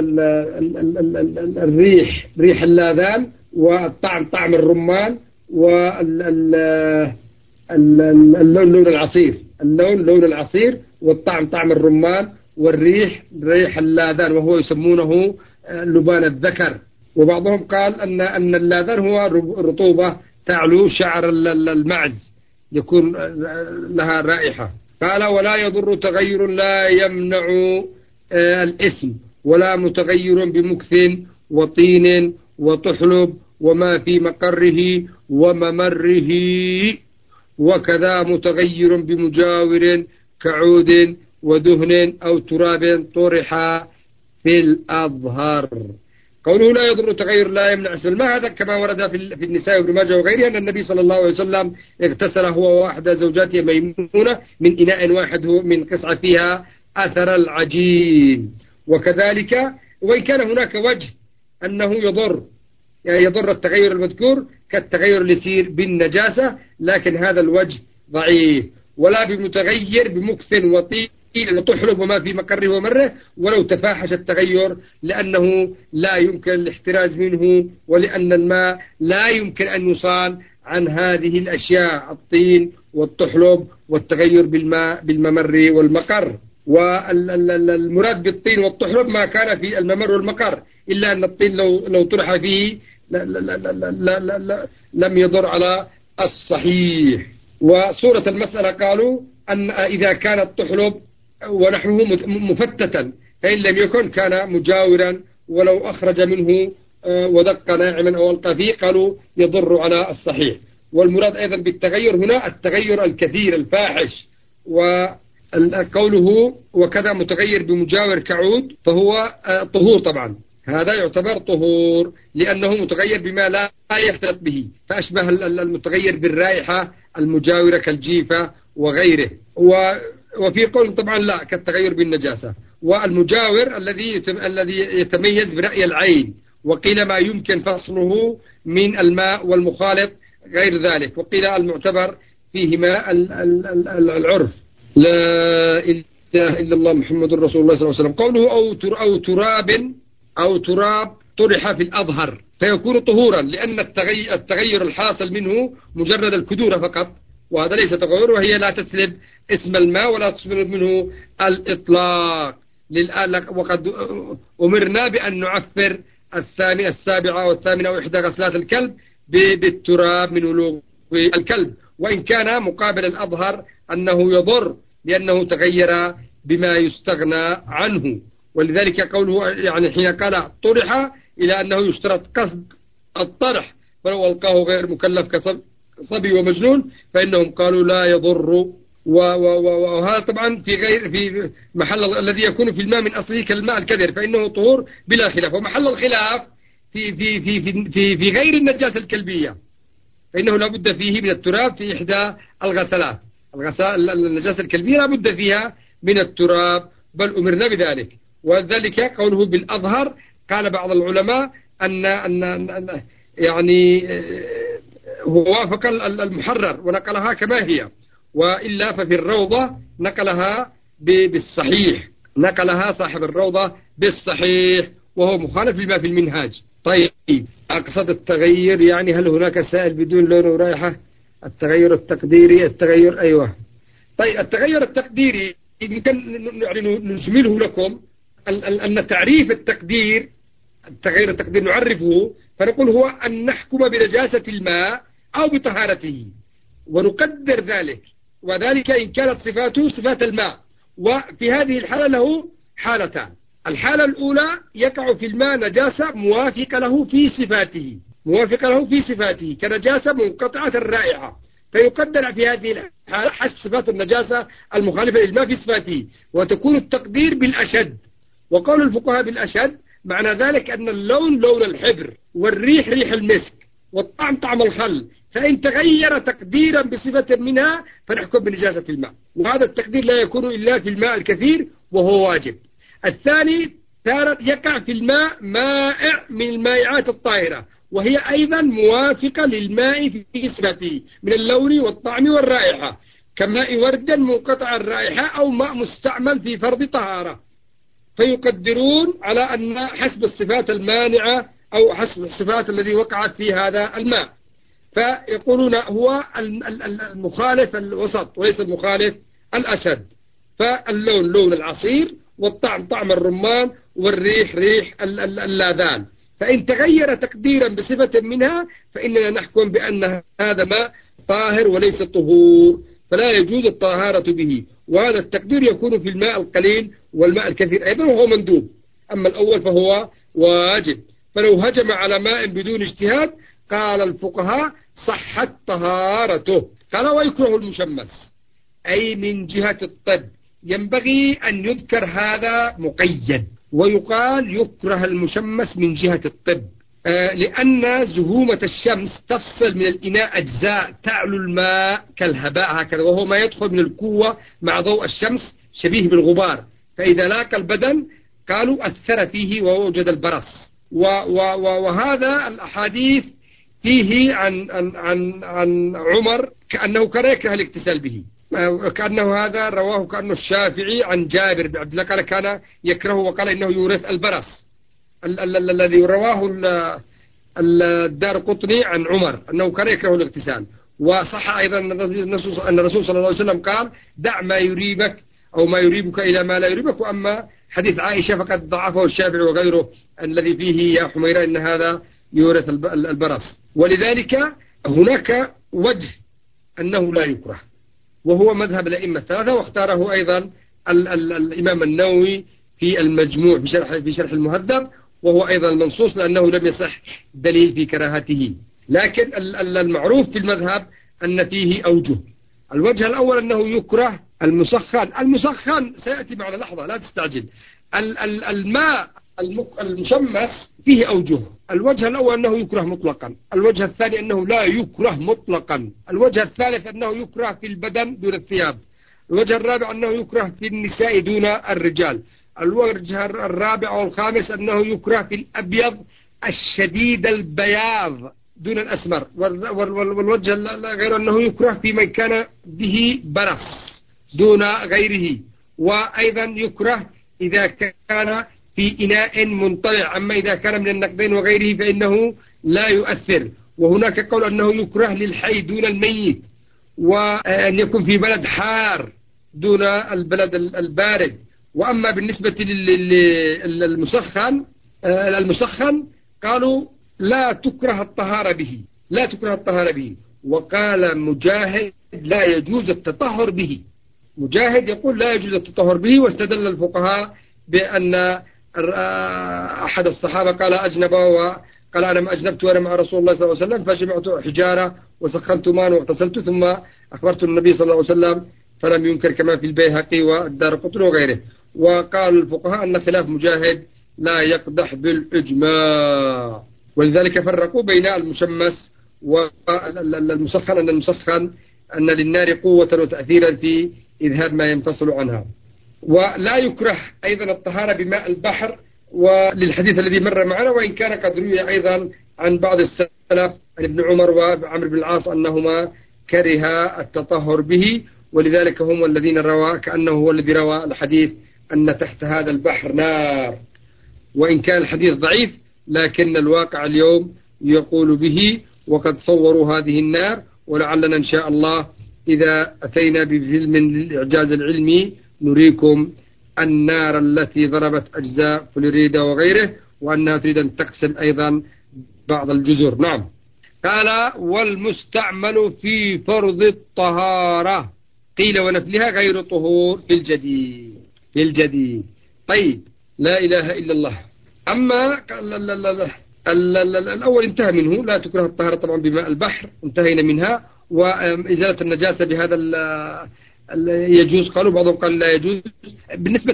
الريح ريح اللاذان، والطعم طعم الرمان، واللون لون العصير، اللون لون العصير، والطعم طعم الرمان، والريح ريح اللاذان وهو يسمونه لبان الذكر. وبعضهم قال أن اللاذان هو رطوبة تعلو شعر المعز يكون لها رائحة. قال: ولا يضر تغير لا يمنع الاسم، ولا متغير بمكث وطين وتحلب وما في مقره وممره، وكذا متغير بمجاور كعود ودهن أو تراب طرح في الأظهر. قوله لا يضر تغير لا يمنع اسم الماء، هذا كما ورد في النساء وابن ماجه وغيره أن النبي صلى الله عليه وسلم اغتسل هو وأحدى زوجاته ميمونة من إناء واحد من قصعة فيها أثر العجين. وكذلك وإن كان هناك وجه أنه يضر التغير المذكور كالتغير اليسير بالنجاسة، لكن هذا الوجه ضعيف. ولا بمتغير بمكث وطيل وتحلب وما في مقره ومره ولو تفاحش التغير، لأنه لا يمكن الاحتراز منه، ولأن الماء لا يمكن أن يصان عن هذه الأشياء، الطين والتحلب والتغير بالماء بالممر والمقر. والمراد بالطين والتحلب ما كان في الممر والمقر، إلا أن الطين لو طرح فيه لم يضر على الصحيح. وصورة المسألة قالوا أن إذا كان التحلب ونحوه مفتتا، فإن لم يكن كان مجاورا، ولو أخرج منه ودق ناعما أو ألقى فيه قالوا يضر على الصحيح. والمراد أيضا بالتغير هنا التغير الكثير الفاحش. وقوله وكذا متغير بمجاور كعود فهو طهور، طبعا هذا يعتبر طهور لأنه متغير بما لا يختلط به، فأشبه المتغير بالرائحة المجاورة كالجيفة وغيره. وفي قول طبعا لا كالتغير بالنجاسة. والمجاور الذي يتميز برأي العين، وقيل ما يمكن فصله من الماء والمخالط غير ذلك، وقيل المعتبر فيهما العرف. لا إله إلا الله محمد رسول الله صلى الله عليه وسلم. قوله أو تراب طرح في الأظهر فيكون طهورا، لأن التغير الحاصل منه مجرد الكدورة فقط، وهذا ليس تغير، وهي لا تسلب اسم الماء ولا تسلب منه الإطلاق. وقد أمرنا بأن نعفر السابعة والثامنة وإحدى غسلات الكلب بالتراب من ولوغ الكلب، وإن كان مقابل الأظهر أنه يضر لأنه تغير بما يستغنى عنه. ولذلك قوله يعني حين قال طرح إلى أنه يشترط قصد الطرح، فلو ألقاه غير مكلف كصبي ومجنون فإنهم قالوا لا يضر. وهذا طبعا في محل الذي يكون في الماء من أصله كالماء الكدر فإنه طهور بلا خلاف. ومحل الخلاف في غير النجاسة الكلبية، فإنه لا بد فيه من التراب في إحدى الغسلات. النجاسة الكلبية لا بد فيها من التراب، بل أمرنا بذلك. وذلك قوله بالأظهر قال بعض العلماء أن يعني هو وافق المحرر ونقلها كما هي، وإلا ففي الروضة نقلها بالصحيح، نقلها صاحب الروضة بالصحيح، وهو مخالف لما في المنهاج. طيب أقصد التغير يعني هل هناك سائل بدون لون ورائحة؟ التغير التقديري أيوة. طيب التغير التقديري يمكن نجمله لكم أن تعريف التقدير، التغير التقدير نعرفه فنقول هو أن نحكم بنجاسة الماء أو بطهارته ونقدر ذلك، وذلك إن كانت صفاته صفات الماء. وفي هذه الحالة له حالتان. الحالة الأولى يقع في الماء نجاسة موافقة له في صفاته كنجاسة منقطعة الرائحة، فيقدر في هذه الحالة حسب صفات النجاسة المخالفة للماء في صفاته، وتكون التقدير بالأشد. وقول الفقهاء بالأشد معنى ذلك أن اللون لون الحبر، والريح ريح المسك، والطعم طعم الخل، فإن تغير تقديرا بصفة منها فنحكم بنجاسة الماء، وهذا التقدير لا يكون إلا في الماء الكثير وهو واجب. الثاني تارة يقع في الماء مائع من المائعات الطاهرة، وهي أيضا موافقة للماء في صفته من اللون والطعم والرائحة، كماء ورد منقطع الرائحة أو ماء مستعمل في فرض طهارة، فيقدرون على أن حسب الصفات المانعة أو حسب الصفات الذي وقعت في هذا الماء، فيقولون هو المخالف الوسط وليس المخالف الأشد. فاللون لون العصير، والطعم طعم الرمان، والريح ريح اللاذان. فإن تغير تقديرا بصفة منها فإننا نحكم بأن هذا ماء طاهر وليس طهور، فلا يجوز الطهارة به. وهذا التقدير يكون في الماء القليل والماء الكثير أيضا وهو مندوب. أما الأول فهو واجب. فلو هجم على ماء بدون اجتهاد قال الفقهاء صحت طهارته. قال ويكره المشمس، أي من جهة الطب ينبغي أن يذكر هذا مقيد، ويقال يكره المشمس من جهة الطب، لأن زهومة الشمس تفصل من الإناء أجزاء تعلو الماء كالهباء هكذا، وهو ما يدخل من القوة مع ضوء الشمس شبيه بالغبار، فإذا لاقى البدن قالوا أثر فيه ووجد البرص. وهذا الأحاديث فيه عن عمر كأنه كان يكره الاغتسال به، كأنه هذا رواه كأنه الشافعي عن جابر بن عبد الله قال كان يكره وقال إنه يورث البرص. الذي رواه الدارقطني عن عمر أنه كان يكره الاغتسال. وصح أيضا أن الرسول صلى الله عليه وسلم قال دع ما يريبك أو ما يريبك إلى ما لا يريبك. وأما حديث عائشة فقد ضعفه الشافعي وغيره الذي فيه يا حميرة إن هذا يورث البرص. ولذلك هناك وجه أنه لا يكره وهو مذهب الأئمة الثلاثة، واختاره أيضا الإمام النووي في المجموع في شرح المهذب، وهو أيضا المنصوص لأنه لم يصح دليل في كراهته. لكن المعروف في المذهب أن فيه أوجه. الوجه الأول أنه يكره المسخن سيأتي معنا لحظة لا تستعجل. الماء المشمس فيه أوجه. الوجه الأول أنه يكره مطلقا، الوجه الثاني أنه لا يكره مطلقا، الوجه الثالث أنه يكره في البدن دون الثياب، الوجه الرابع أنه يكره في النساء دون الرجال، الوجه الرابع والخامس أنه يكره في الأبيض الشديد البياض دون الأسمر، والوجه غير أنه يكره في من كان به برص دون غيره. وأيضا يكره إذا كان في إناء منطلع، أما إذا كان من النقدين وغيره فإنه لا يؤثر. وهناك قول أنه يكره للحي دون الميت، وأن يكون في بلد حار دون البلد البارد. وأما بالنسبة للمسخن قالوا لا تكره الطهارة به، وقال مجاهد لا يجوز التطهر به. مجاهد يقول لا يجوز التطهر به، واستدل الفقهاء بأن أحد الصحابة قال أجنب وقال أنا ما أجنبت وأنا مع رسول الله صلى الله عليه وسلم فجمعت حجارة وسخنت ماء واغتسلت ثم أخبرت النبي صلى الله عليه وسلم فلم ينكر كما في البيهقي والدارقطني وغيره. وقال الفقهاء أن خلاف مجاهد لا يقدح بالإجماع، ولذلك فرقوا بين المشمس والمسخن. أن المسخن أن للنار قوة وتأثيرا في إذهاب ما ينفصل عنها. ولا يكره أيضا الطهارة بماء البحر، وللحديث الذي مر معنا، وإن كان قد روي أيضا عن بعض السلف عن ابن عمر وعمرو بن العاص أنهما كرها التطهر به، ولذلك هم الذين روى كأنه هو الذي روى الحديث أن تحت هذا البحر نار. وإن كان الحديث ضعيف لكن الواقع اليوم يقول به، وقد صوروا هذه النار. ولعلنا إن شاء الله إذا أتينا بفيلم للإعجاز العلمي نريكم النار التي ضربت أجزاء فلوريدا وغيره، وأنها تريد أن تقسم أيضا بعض الجزر. نعم. قال والمستعمل في فرض الطهارة قيل ونفلها غير طهور في الجديد. طيب لا إله إلا الله. أما الأول انتهى منه لا تكره الطهارة طبعا بماء البحر، انتهينا منها. وإزالة النجاسة بهذا يجوز، قالوا بعضهم قال لا يجوز. بالنسبة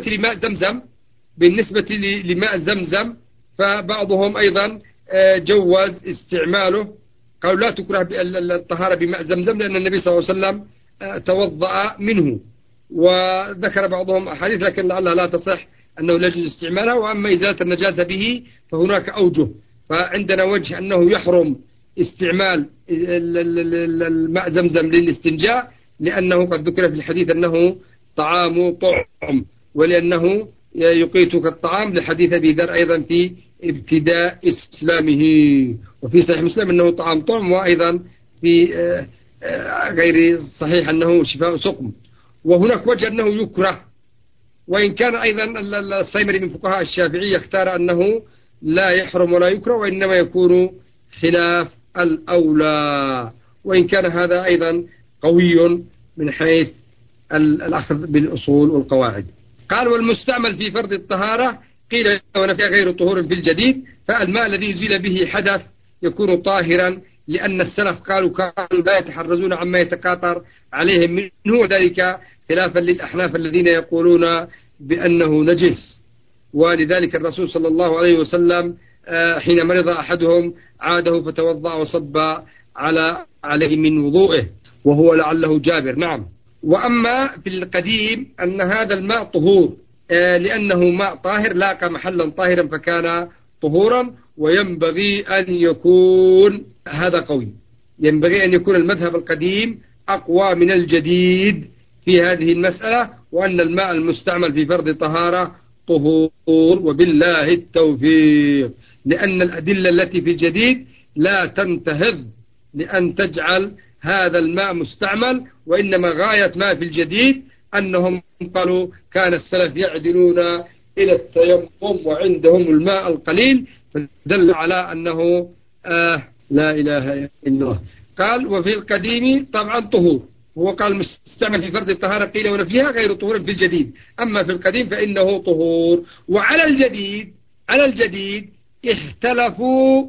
لماء زمزم فبعضهم أيضا جوز استعماله، قالوا لا تكره الطهارة بماء زمزم لأن النبي صلى الله عليه وسلم توضأ منه. وذكر بعضهم أحاديث لكن لعلها لا تصح أنه لا يجوز استعمالها. وأما إزالة النجاسة به فهناك أوجه. فعندنا وجه أنه يحرم استعمال الماء زمزم للاستنجاء لأنه قد ذكر في الحديث أنه طعام طعم، ولأنه يقيتك الطعام لحديث أبي ذر أيضا في ابتداء إسلامه، وفي صحيح مسلم أنه طعام طعم، وأيضا في غير صحيح أنه شفاء سقم. وهناك وجه أنه يكره، وإن كان أيضا السيمري من فقهاء الشافعية اختار أنه لا يحرم ولا يكره وإنما يكون خلاف الأولى، وإن كان هذا أيضا قوي من حيث الأخذ بالأصول والقواعد. قال والمستعمل في فرض الطهارة قيل ونفي غير طهور في الجديد، فالماء الذي يزيل به حدث يكون طاهرا، لأن السلف قالوا كانوا لا يتحرزون عما يتقاطر عليهم منه، وذلك خلافا للأحناف الذين يقولون بأنه نجس. ولذلك الرسول صلى الله عليه وسلم حين مرض أحدهم عاده فتوضأ وصب عليه من وضوئه، وهو لعله جابر. نعم. وأما في القديم أن هذا الماء طهور لأنه ماء طاهر لاقى محلا طاهرا فكان طهورا. وينبغي أن يكون هذا قوي، ينبغي أن يكون المذهب القديم أقوى من الجديد في هذه المسألة، وأن الماء المستعمل في فرض طهارة طهور، وبالله التوفيق. لأن الأدلة التي في الجديد لا تنتهض لأن تجعل هذا الماء مستعمل، وإنما غاية ما في الجديد أنهم قالوا كان السلف يعدلون إلى التيمم وعندهم الماء القليل، فدل على أنه لا إله إلا الله. قال وفي القديم طبعا طهور، هو قال مستعمل في فرض الطهارة قيل ونفيها غير طهور في الجديد، أما في القديم فإنه طهور. وعلى الجديد اختلفوا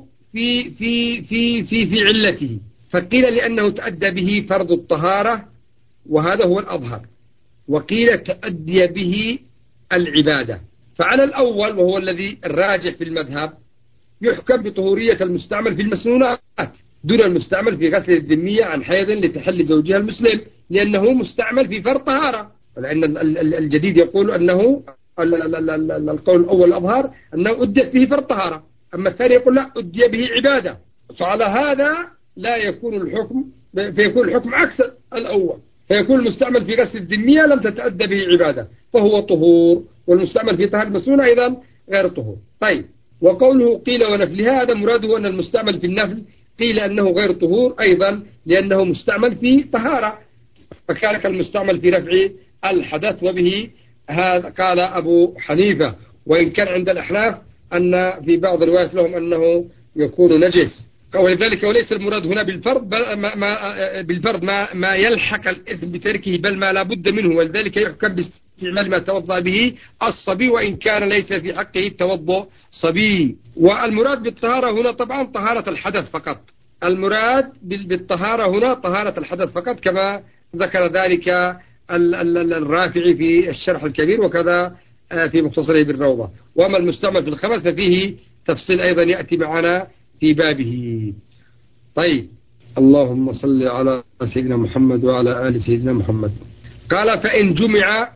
في علته، فقيل لأنه تأدى به فرض الطهارة وهذا هو الأظهر، وقيل تأدي به العبادة. فعلى الأول وهو الذي الراجح في المذهب يحكم بطهورية المستعمل في المسنونات دون المستعمل في غسل الذمية عن حيض لتحل زوجها المسلم، لأنه مستعمل في فرض طهارة. لأن الجديد يقول أنه القول الأول الأظهر أنه أدت به فرض طهارة، أما الثاني يقول لا أدي به عبادة. فعلى هذا لا يكون الحكم، فيكون الحكم عكس الأول، فيكون المستعمل في غسل الذمية لم تتأدى به عبادة فهو طهور، والمستعمل في طهارة المسنونة أيضا غير طهور. طيب، وقوله قيل ونفلها هذا مراده أن المستعمل في النفل قيل أنه غير طهور أيضا لأنه مستعمل في طهارة، فكان كالمستعمل في رفع الحدث. وبه هذا قال أبو حنيفة، وإن كان عند الأحناف أن في بعض الروايات لهم أنه يكون نجس. ولذلك وليس المراد هنا بالفرض ما يلحق الإثم بتركه، بل ما لا بد منه، ولذلك يحكم باستعمال ما توضأ به الصبي وإن كان ليس في حقه التوضؤ صبي. والمراد بالطهارة هنا طبعا طهارة الحدث فقط، المراد بالطهارة هنا طهارة الحدث فقط، كما ذكر ذلك الرافعي في الشرح الكبير وكذا في مختصره بالروضة. وأما المستعمل في الخبث ففيه تفصيل أيضا يأتي معنا في بابه. طيب، اللهم صل على سيدنا محمد وعلى آل سيدنا محمد. قال فإن جمع،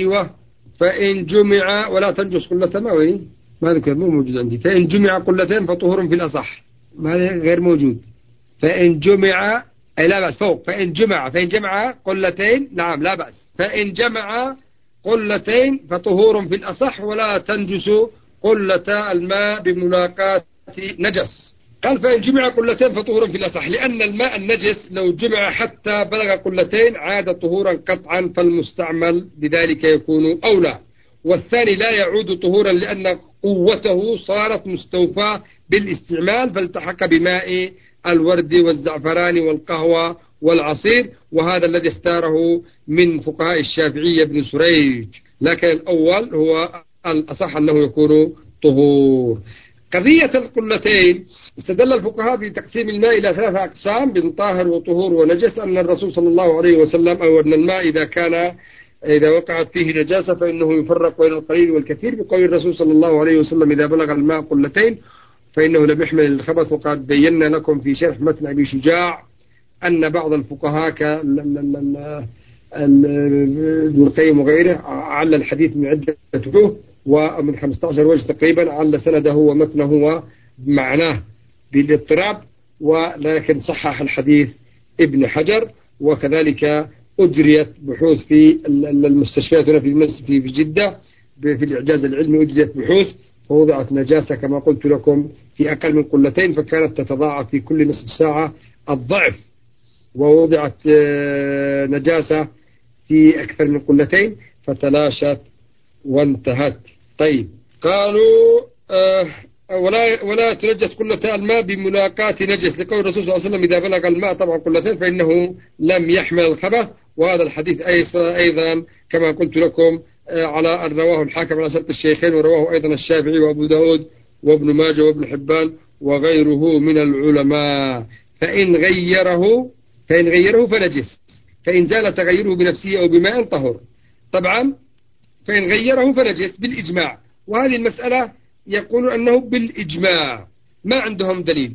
فإن جمع ولا تنجس قلة ماء، ما ذكر مو موجود عندي. فإن جمع قلتين فطهور في الأصح، ما غير موجود. فإن جمع أي لا بأس فوق، فإن جمع قلتين نعم لا بأس. فإن جمع قلتين فطهور في الأصح ولا تنجس قلة الماء بملاقاة نجس. قال فإن جمع قلتين فطهور في الأصح، لأن الماء النجس لو جمع حتى بلغ قلتين عاد طهورا قطعا، فالمستعمل بذلك يكون أولى. والثاني لا يعود طهورا لأن قوته صارت مستوفاة بالاستعمال، فالتحق بماء الورد والزعفران والقهوة والعصير، وهذا الذي اختاره من فقهاء الشافعية ابن سريج. لكن الأول هو الأصح أنه يكون طهور. قضية القلتين استدل الفقهاء بتقسيم الماء إلى 3 أقسام: بن طاهر وطهور ونجس، أن الرسول صلى الله عليه وسلم أو أن الماء إذا وقعت فيه نجاسة فإنه يفرق بين القليل والكثير، بقول الرسول صلى الله عليه وسلم إذا بلغ الماء قلتين فإنه لم يحمل الخبث. وقد بينا لكم في شرح متن أبي شجاع أن بعض الفقهاء ابن القيم وغيره عل الحديث من عدة وجوه، ومن 15 وجه تقريبا عل سنده ومتنه ومعناه بالاضطراب، ولكن صحح الحديث ابن حجر. وكذلك أجريت بحوث في المستشفيات هنا في جدة في الإعجاز العلمي، أجريت بحوث فوضعت نجاسة كما قلت لكم في أقل من قلتين، فكانت تتضاعف في كل نصف ساعة الضعف، ووضعت نجاسة في أكثر من قلتين فتلاشت وانتهت. طيب، قالوا ولا تنجس قلة الماء بملاقاة نجس، لقول الرسول صلى الله عليه وسلم إذا بلغ الماء طبعا قلتين فإنه لم يحمل الخبث. وهذا الحديث أيضا كما قلت لكم على أن رواه الحاكم على شرط الشيخين، ورواه أيضا الشافعي وأبو داود وابن ماجه وابن حبان وغيره من العلماء. فإن غيره فنجس، فإن زال تغيره بنفسه أو بماء طهر. طبعا فإن غيره فنجس بالإجماع، وهذه المسألة يقول أنه بالإجماع ما عندهم دليل.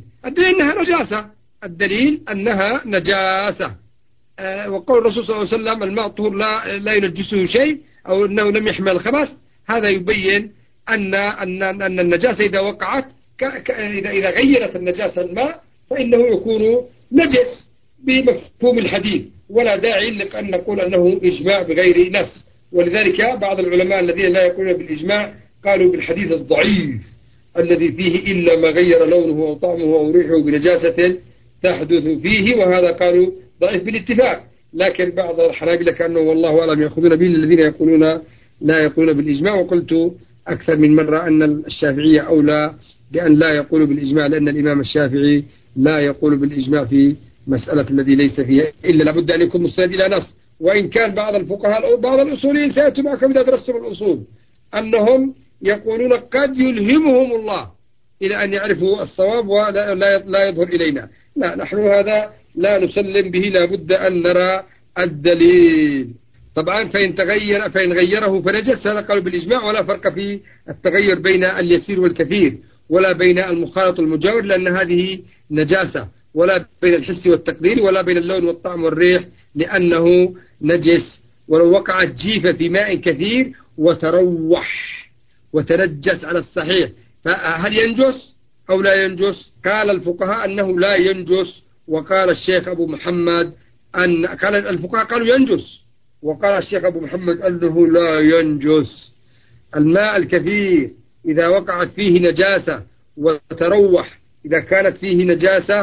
الدليل أنها نجاسة. وقول الرسول صلى الله عليه وسلم الماء طهور لا ينجسه شيء، أو أنه لم يحمل الخبث، هذا يبين أن النجاسة إذا وقعت إذا غيرت النجاسة الماء فإنه يكون نجس بمفهوم الحديث، ولا داعي لأن نقول أنه إجماع بغير نص. ولذلك بعض العلماء الذين لا يقولون بالإجماع قالوا بالحديث الضعيف الذي فيه إلا ما غير لونه أو طعمه أو ريحه بنجاسة تحدث فيه، وهذا قالوا ضعيف بالاتفاق. لكن بعض الحنابلة كأنه والله أعلم يأخذون به الذين يقولون لا يقولون بالإجماع. وقلت أكثر من مرة أن الشافعية أولى بأن لا يقولوا بالإجماع، لأن الإمام الشافعي لا يقول بالإجماع في مسألة الذي ليس فيها إلا لابد أن يكون مستند إلى نص. وإن كان بعض الفقهاء بعض الأصوليين سيأتوا معكم إذا درستم الأصول أنهم يقولون قد يلهمهم الله إلى أن يعرفوا الصواب ولا يظهر إلينا. لا، نحن هذا لا نسلم به، لابد أن نرى الدليل. طبعا فإن غيره فنجس، هذا قالوا بالإجماع، ولا فرق في التغير بين اليسير والكثير ولا بين المخالط والمجاور، لأن هذه نجاسة، ولا بين الحس والتقدير ولا بين اللون والطعم والريح لأنه نجس. ولو وقعت جيفة في ماء كثير وتروح وتنجس على الصحيح فهل ينجس أو لا ينجس؟ قال الفقهاء أنه لا ينجس، وقال الشيخ أبو محمد قال الفقهاء قالوا ينجس، وقال الشيخ أبو محمد أنه لا ينجس. الماء الكثير إذا وقعت فيه نجاسة وتروح، إذا كانت فيه نجاسة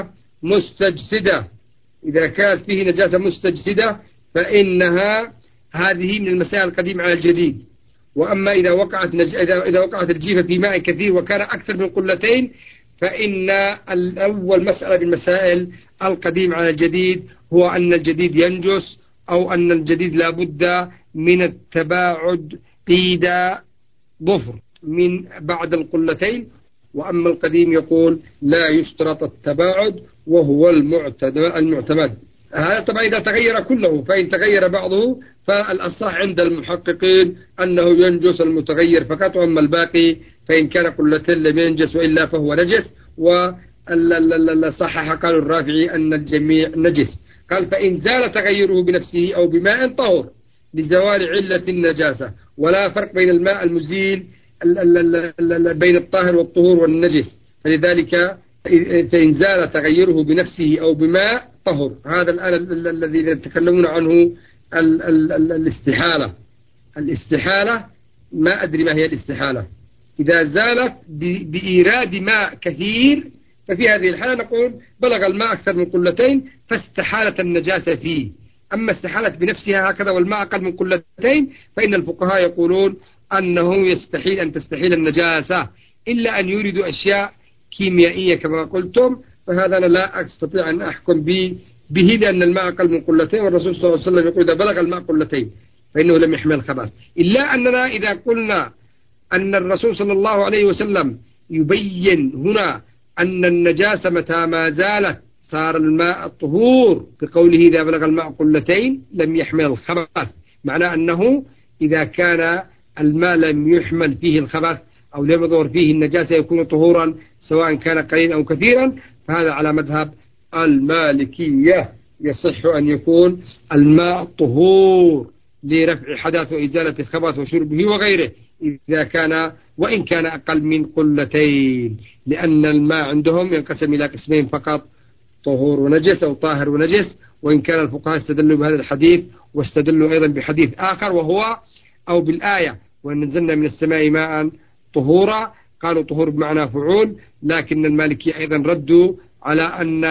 مستجسدة فإنها هذه من المسائل القديمة على الجديد. وأما إذا وقعت الجيفة في ماء كثير وكان أكثر من قلتين فإن الأول مسألة بالمسائل القديم على الجديد هو أن الجديد ينجس، أو أن الجديد لابد من التباعد قيد ظفر من بعد القلتين. وأما القديم يقول لا يشترط التباعد وهو المعتمد. هذا طبعا إذا تغير كله، فإن تغير بعضه فالأصح عند المحققين أنه ينجس المتغير فقط، وأما الباقي فإن كان قلتين لم ينجس وإلا فهو نجس. والصحح قالوا الرافعي أن الجميع نجس. قال فإن زال تغيره بنفسه أو بماء طهر لزوال علة النجاسة، ولا فرق بين الماء المزيل بين الطاهر والطهور والنجس، فلذلك فإن زال تغيره بنفسه أو بماء طهر. هذا الآن الذي يتكلمون عنه الاستحالة ما أدري ما هي الاستحالة. إذا زالت بإيراد ماء كثير ففي هذه الحالة نقول بلغ الماء أكثر من قلتين فاستحالت النجاسة فيه. أما استحالت بنفسها هكذا والماء أقل من قلتين فإن الفقهاء يقولون أنه يستحيل أن تستحيل النجاسة إلا أن يريدوا أشياء كيميائية كما قلتم، فهذا أنا لا أستطيع أن أحكم به لأن الماء أقل من قلتين، والرسول صلى الله عليه وسلم يقول إذا بلغ الماء قلتين فإنه لم يحمل خبث. إلا أننا إذا قلنا أن الرسول صلى الله عليه وسلم يبين هنا أن النجاسة متى ما زالت صار الماء الطهور بقوله إذا بلغ الماء قلتين لم يحمل الخبث، معناه أنه إذا كان الماء لم يحمل فيه الخبث أو لم يظهر فيه النجاسة يكون طهورا سواء كان قليلا أو كثيرا. فهذا على مذهب المالكية، يصح أن يكون الماء طهور لرفع حدث وإزالة الخبث وشربه وغيره إذا كان وإن كان أقل من قلتين، لأن الماء عندهم ينقسم إلى قسمين فقط، طهور ونجس أو طاهر ونجس. وإن كان الفقهاء استدلوا بهذا الحديث واستدلوا أيضا بحديث آخر وهو أو بالآية وإن نزلنا من السماء ماء طهورا، قالوا طهور بمعنى فعول. لكن المالكية أيضا ردوا على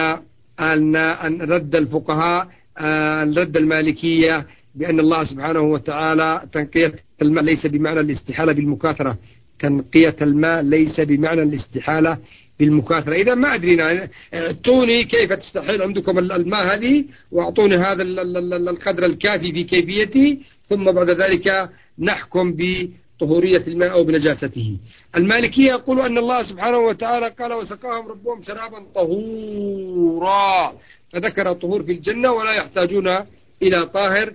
أن رد الفقهاء رد المالكية بأن الله سبحانه وتعالى تنقية الماء ليس بمعنى الاستحالة بالمكاثرة، تنقية الماء ليس بمعنى الاستحالة بالمكاثرة. إذا ما أدري اعطوني كيف تستحيل عندكم الماء هذه واعطوني هذا القدر الكافي في كيفيته، ثم بعد ذلك نحكم بطهورية الماء أو بنجاسته. المالكية يقول أن الله سبحانه وتعالى قال وسقاهم ربهم شرابا طهورا، فذكر الطهور في الجنة ولا يحتاجون إلى طاهر.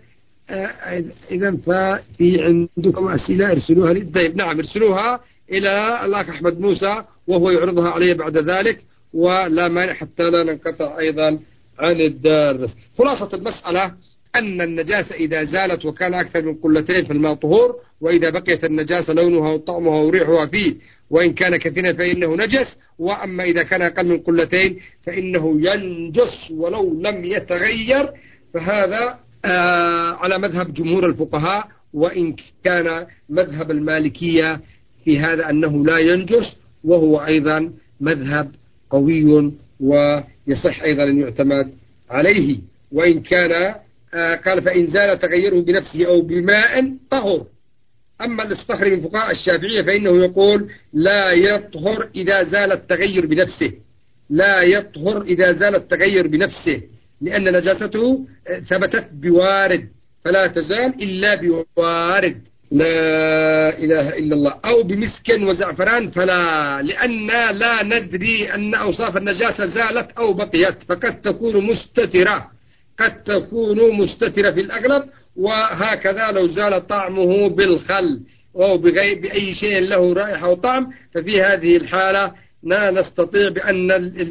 إذا ففي عندكم أسئلة ارسلوها طيب نعم ارسلوها إلى الأخ أحمد موسى وهو يعرضها علي بعد ذلك، ولا مانع حتى لا ننقطع أيضا عن الدرس. خلاصة المسألة أن النجاسة إذا زالت وكان أكثر من قلتين فالماء طهور، وإذا بقيت النجاسة لونها وطعمها وريحها فيه وإن كان كثيرا فإنه نجس، وأما إذا كان أقل من قلتين فإنه ينجس ولو لم يتغير. فهذا على مذهب جمهور الفقهاء، وإن كان مذهب المالكية في هذا أنه لا ينجس، وهو أيضا مذهب قوي ويصح أيضا أن يعتمد عليه. وإن كان قال فإن زال تغيره بنفسه أو بماء طهر. أما الإصطخري من فقهاء الشافعية فإنه يقول لا يطهر إذا زال التغير بنفسه، لا يطهر إذا زال التغير بنفسه، لأن نجاسته ثبتت بوارد فلا تزال إلا بوارد، لا إله إلا الله، أو بمسك وزعفران فلا، لأن لا ندري أن أوصاف النجاسة زالت أو بقيت، فقد تكون مستترة، قد تكون مستترة في الأغلب. وهكذا لو زال طعمه بالخل أو بأي شيء له رائحة وطعم، ففي هذه الحالة لا نستطيع بأن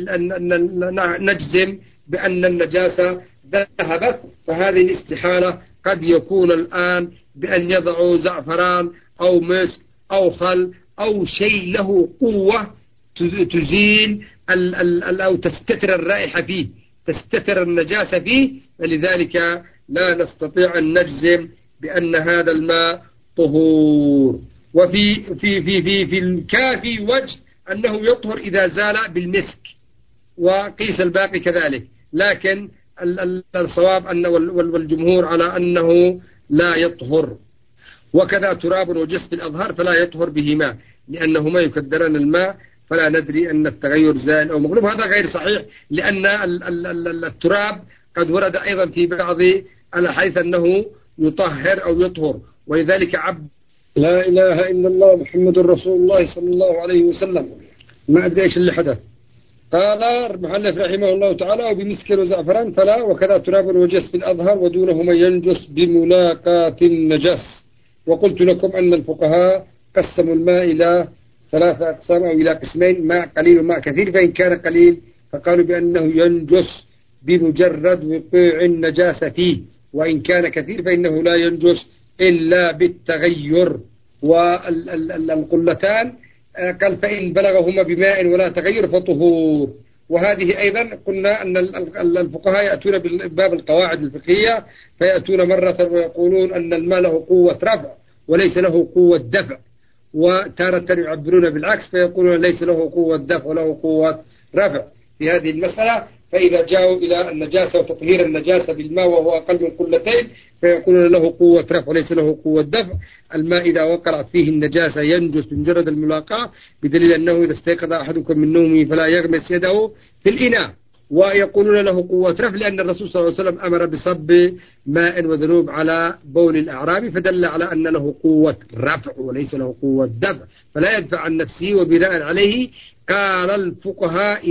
نجزم بأن النجاسة ذهبت. فهذه الاستحالة قد يكون الآن بأن يضعوا زعفران أو مسك أو خل أو شيء له قوة تزيل أو تستتر الرائحة فيه، تستتر النجاسة فيه، فلذلك لا نستطيع أن نجزم بأن هذا الماء طهور. وفي في في في في الكافي وجه أنه يطهر إذا زال بالمسك، وقيس الباقي كذلك، لكن الصواب أن والجمهور على أنه لا يطهر. وكذا تراب وجس الأظهر فلا يطهر بهما، لأنهما يكدران الماء، فلا ندري أن التغير زال أو مغلوب. هذا غير صحيح، لأن التراب قد ورد أيضا في بعض الأحاديث أنه يطهر أو يطهر، ولذلك عبد لا إله إلا الله محمد رسول الله صلى الله عليه وسلم. ما أدري إيش اللي حدث. قال المؤلف رحمه الله تعالى وبمسك وزعفران فلا، وكذا تراب وجس في الأظهر ودونهما ينجس بملاقاة النجس. وقلت لكم أن الفقهاء قسموا الماء إلى 3 أقسام أو إلى قسمين، ماء قليل وماء كثير. فإن كان قليل فقالوا بأنه ينجس بمجرد وقوع النجاسة فيه، وإن كان كثير فإنه لا ينجس إلا بالتغير. والقلتان قال فإن بلغهما بماء ولا تغير فطهور. وهذه أيضا قلنا أن الفقهاء يأتون بباب القواعد الفقهية، فيأتون مرة ويقولون أن الماء له قوة رفع وليس له قوة دفع، وتارة يعبرون بالعكس فيقولون ليس له قوة دفع وله قوة رفع في هذه المسألة. فإذا جاءوا إلى النجاسة وتطهير النجاسة بالماء وهو أقل من قلتين فيقولون له قوة رفع وليس له قوة دفع. الماء إذا وقعت فيه النجاسة ينجس بمجرد الملاقاة، بدليل أنه إذا استيقظ أحدكم من نومه فلا يغمس يده في الإناء. ويقولون له قوة رفع لأن الرسول صلى الله عليه وسلم أمر بصب ماء وذنوب على بول الأعرابي، فدل على أن له قوة رفع وليس له قوة دفع، فلا يدفع عن نفسه. وبناء عليه قال الفقهاء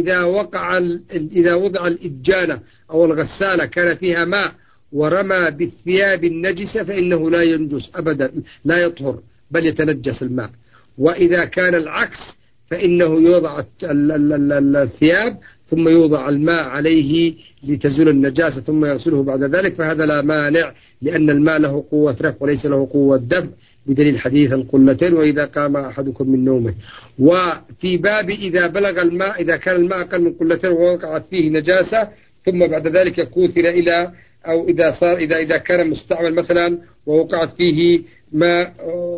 إذا وضع الإجانة أو الغسالة كان فيها ماء ورمى بالثياب النجسة فإنه لا ينجس أبدا، لا يطهر بل يتنجس الماء. وإذا كان العكس فإنه يوضع الثياب ثم يوضع الماء عليه لتزول النجاسة ثم يغسله بعد ذلك، فهذا لا مانع، لأن الماء له قوة رفع وليس له قوة دفع، بدليل حديث القلتين وإذا قام أحدكم من نومه. وفي باب إذا بلغ الماء، إذا كان الماء أقل من قلتين ووقعت فيه نجاسة ثم بعد ذلك كوثر إلى أو إذا صار إذا كان مستعمل مثلا ووقعت فيه ماء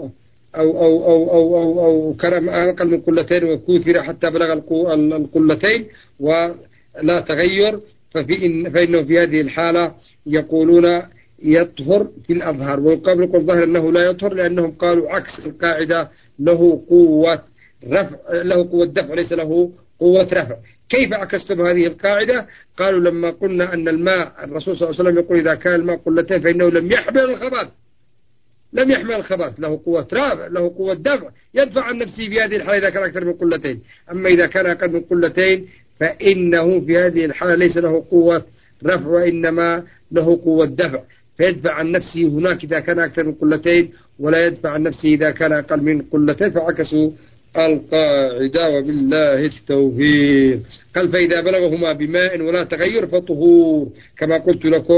أو كان أقل من قلتين وكوثر حتى بلغ القلتين ولا تغير، فإنه في هذه الحالة يقولون يطهر في الأظهر. ويقابل قول الظاهر أنه لا يطهر، لأنهم قالوا عكس القاعدة، له قوة رفع، له قوة دفع ليس له قوة رفع. كيف عكستم هذه القاعدة؟ قالوا لما قلنا أن الماء الرسول صلى الله عليه وسلم يقول إذا كان الماء قلتين فإنه لم يحمل الخبث، لم يحمل الخبث، له قوة رفع له قوة دفع، يدفع عن نفسه في هذه الحالة إذا كان أكثر من قلتين. أما إذا كان أقل من قلتين فإنه في هذه الحالة ليس له قوة رفع وإنما له قوة دفع، فيدفع عن نفسه هناك إذا كان أكثر من قلتين ولا يدفع عن نفسه إذا كان أقل من قلتين، فعكسوا القاعدة وبالله التوفيق. قال فإذا بلغهما بماء ولا تغير فطهور، كما قلت لكم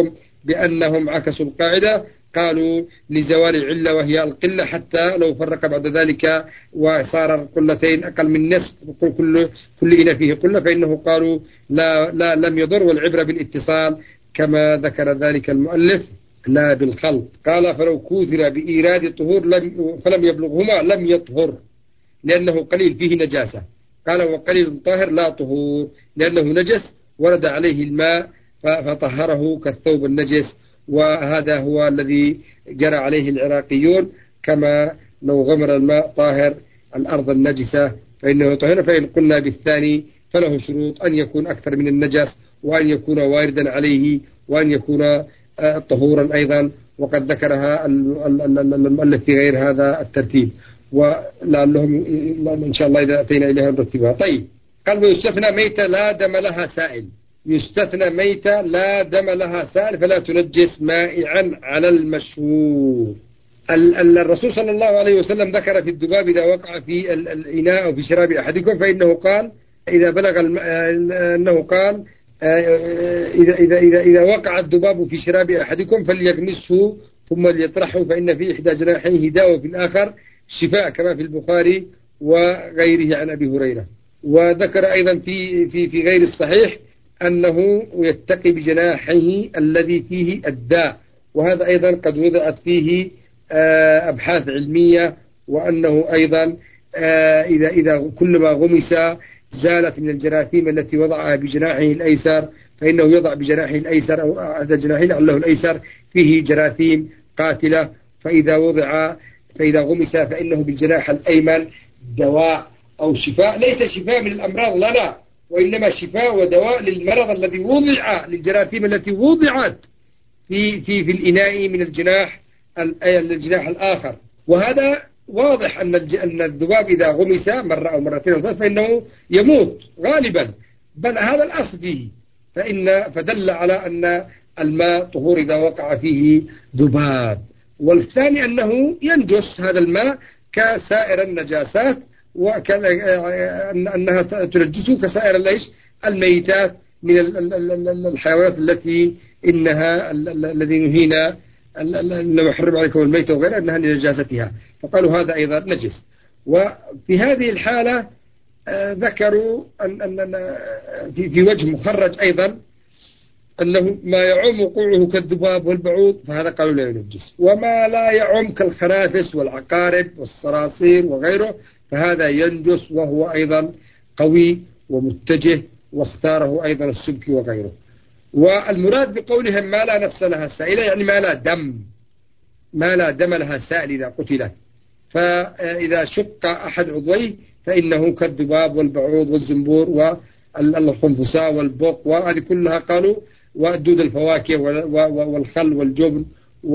بأنهم عكسوا القاعدة، قالوا لزوال العلة وهي القلة، حتى لو فرق بعد ذلك وصار القلتين أقل من نصف كل إناء فيه قلة، فإنه قالوا لا لم يضر، والعبرة بالاتصال كما ذكر ذلك المؤلف لا بالخلط. قال فلو كوثر بإيراد الطهور فلم يبلغهما لم يطهر لأنه قليل فيه نجاسة. قال وقليل طاهر لا طهور لأنه نجس ورد عليه الماء فطهره كالثوب النجس، وهذا هو الذي جرى عليه العراقيون، كما لو غمر الماء طاهر الأرض النجسة فإنه طهر. فإن قلنا بالثاني فله شروط: أن يكون أكثر من النجس، وأن يكون واردا عليه، وأن يكون طهورا أيضا، وقد ذكرها المؤلف في غير هذا الترتيب، ولعلهم إن شاء الله إذا أتينا إليها نرتبها. طيب، قال ويستثنى ميتة لا دم لها سائل. يستثنى ميتة لا دم لها سائل فلا تنجس مائعا على المشهور. الرسول صلى الله عليه وسلم ذكر في الذباب إذا وقع في الإناء أو في شراب أحدكم، فإنه قال إذا بلغ أنه قال إذا وقع الذباب في شراب أحدكم فليغمسه ثم ليطرحه، فإن في إحدى جناحيه داء وفي الآخر شفاء، كما في البخاري وغيره عن أبي هريرة. وذكر أيضا في غير الصحيح أنه يتقي بجناحه الذي فيه الداء، وهذا أيضا قد وضعت فيه أبحاث علمية، وأنه أيضا إذا كلما غمس زالت من الجراثيم التي وضعها بجناحه الأيسر، فإنه يضع بجناحه الأيسر أو أحد جناحه لعله الأيسر فيه جراثيم قاتلة، فإذا غمس فإنه بالجناح الأيمن دواء أو شفاء، ليس شفاء من الأمراض لا، وإنما شفاء ودواء للمرض الذي وضع، للجراثيم التي وضعت في الإناء من الجناح الآخر. وهذا واضح أن الذباب إذا غمس مرة أو مرتين أو ثلاث فإنه يموت غالبا، بل هذا الأصل فيه، فدل على أن الماء طهور إذا وقع فيه ذباب. والثاني أنه ينجس هذا الماء كسائر النجاسات، وأنها تنجسه كسائر الميتات من الحيوانات التي الذي نهينا إنما حرم عليكم الميت وغيرها أنها لنجاستها، فقالوا هذا أيضا نجس. وفي هذه الحالة ذكروا أن في وجه مخرج أيضا أنه ما يعم وقوعه كالذباب والبعوض فهذا قالوا لا ينجس، وما لا يعم كالخنافس والعقارب والصراصير وغيره فهذا ينجس، وهو أيضا قوي ومتجه، واختاره أيضا السبكي وغيره. والمراد بقولهم ما لا نفس لها سائلة يعني ما لا دم لها سائل إذا قتلت، فإذا شق أحد عضويه فإنه كالذباب والبعوض والزنبور والخنفساء والبق، وهذه كلها قالوا، ودود الفواكه والخل والجبن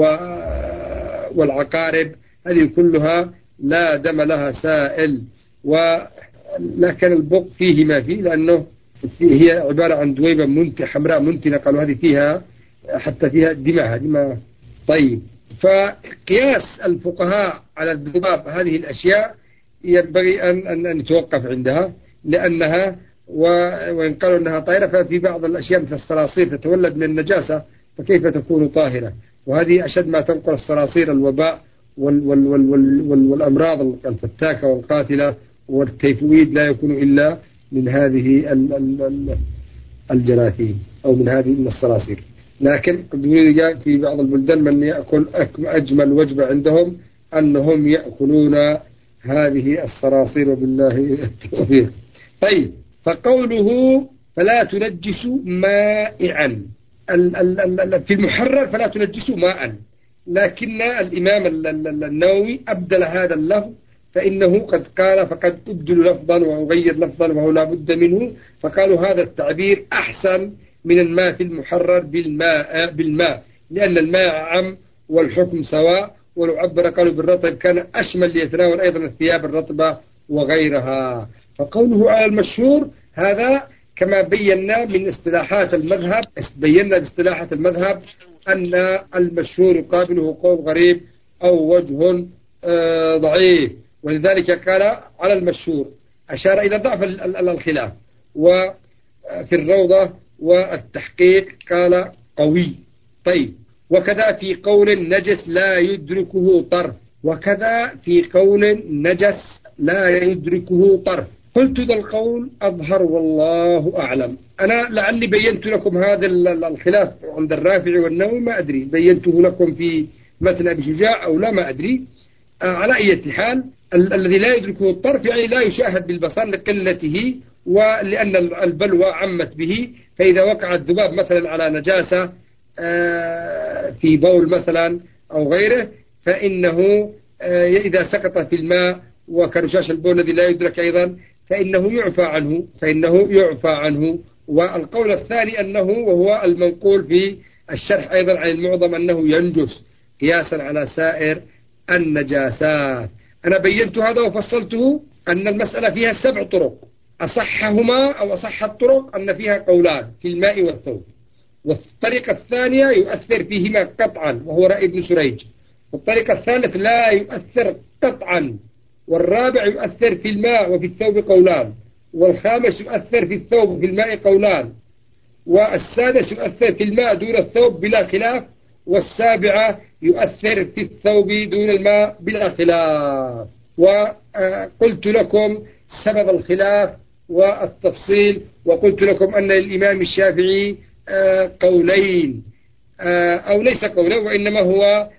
والعقارب، هذه كلها لا دم لها سائل. ولكن البق فيه ما فيه، لأنه هي عبارة عن دويبة حمراء منتنة، قالوا هذه فيها حتى فيها دماء. طيب، فقياس الفقهاء على الذباب هذه الأشياء ينبغي أن يتوقف عندها، لأنها وإن قالوا أنها طاهرة ففي بعض الأشياء مثل الصراصير تتولد من النجاسة، فكيف تكون طاهرة؟ وهذه أشد ما تنقل الصراصير الوباء والأمراض الفتاكة والقاتلة، والتيفويد لا يكون إلا من هذه الجراثيم أو من الصراصير. لكن قد يوجد في بعض البلدان من يأكل أجمل وجبة عندهم أنهم يأكلون هذه الصراصير، وبالله التوفيق. طيب، فقوله فلا تنجسوا مائعا في المحرر فلا تنجسوا ماء، لكن الإمام النووي أبدل هذا اللفظ، فإنه قد قال فقد أبدل لفظا وأغير لفظا وهو لا بد منه، فقالوا هذا التعبير أحسن من الماء في المحرر بالماء، لأن الماء عم والحكم سواء، ولو عبر قالوا بالرطب كان أشمل ليتناول أيضا الثياب الرطبة وغيرها. فقوله على المشهور هذا كما بينا من اصطلاحات المذهب، بينا باصطلاحات المذهب أن المشهور يقابله قول غريب أو وجه ضعيف، ولذلك قال على المشهور، أشار إلى ضعف الخلاف. وفي الروضة والتحقيق قال قوي. طيب، وكذا في قول نجس لا يدركه طرف، وكذا في قول نجس لا يدركه طرف. قلت ذا القول أظهر والله أعلم. أنا لعلي بينت لكم هذا الخلاف عند الرافعي والنووي، ما أدري بينته لكم في متن أبي شجاع أو لا، ما أدري. على أي حال الذي لا يدركه الطرف يعني لا يشاهد بالبصر لقلته، ولأن البلوى عمت به. فإذا وقع الذباب مثلا على نجاسة في بول مثلا أو غيره، فإنه إذا سقط في الماء وكرشاش البول الذي لا يدرك أيضا فإنه يعفى عنه. والقول الثاني أنه، وهو المنقول في الشرح أيضا عن المعظم، أنه ينجس قياسا على سائر النجاسات. أنا بينت هذا وفصلته أن المسألة فيها 7 طرق، أصحهما أو أصح الطرق أن فيها قولان في الماء والثوب، والطريقة الثانية يؤثر فيهما قطعا وهو رأي ابن سريج، والطريقة الثالث لا يؤثر قطعا، والرابع يؤثر في الماء وفي الثوب قولان، والخامس يؤثر في الثوب وفي الماء قولان، والسادس يؤثر في الماء دون الثوب بلا خلاف، والسابعة يؤثر في الثوب دون الماء بلا خلاف. وقلت لكم سبب الخلاف والتفصيل، وقلت لكم أن الإمام الشافعي قولين أو ليس قولين، وإنما هو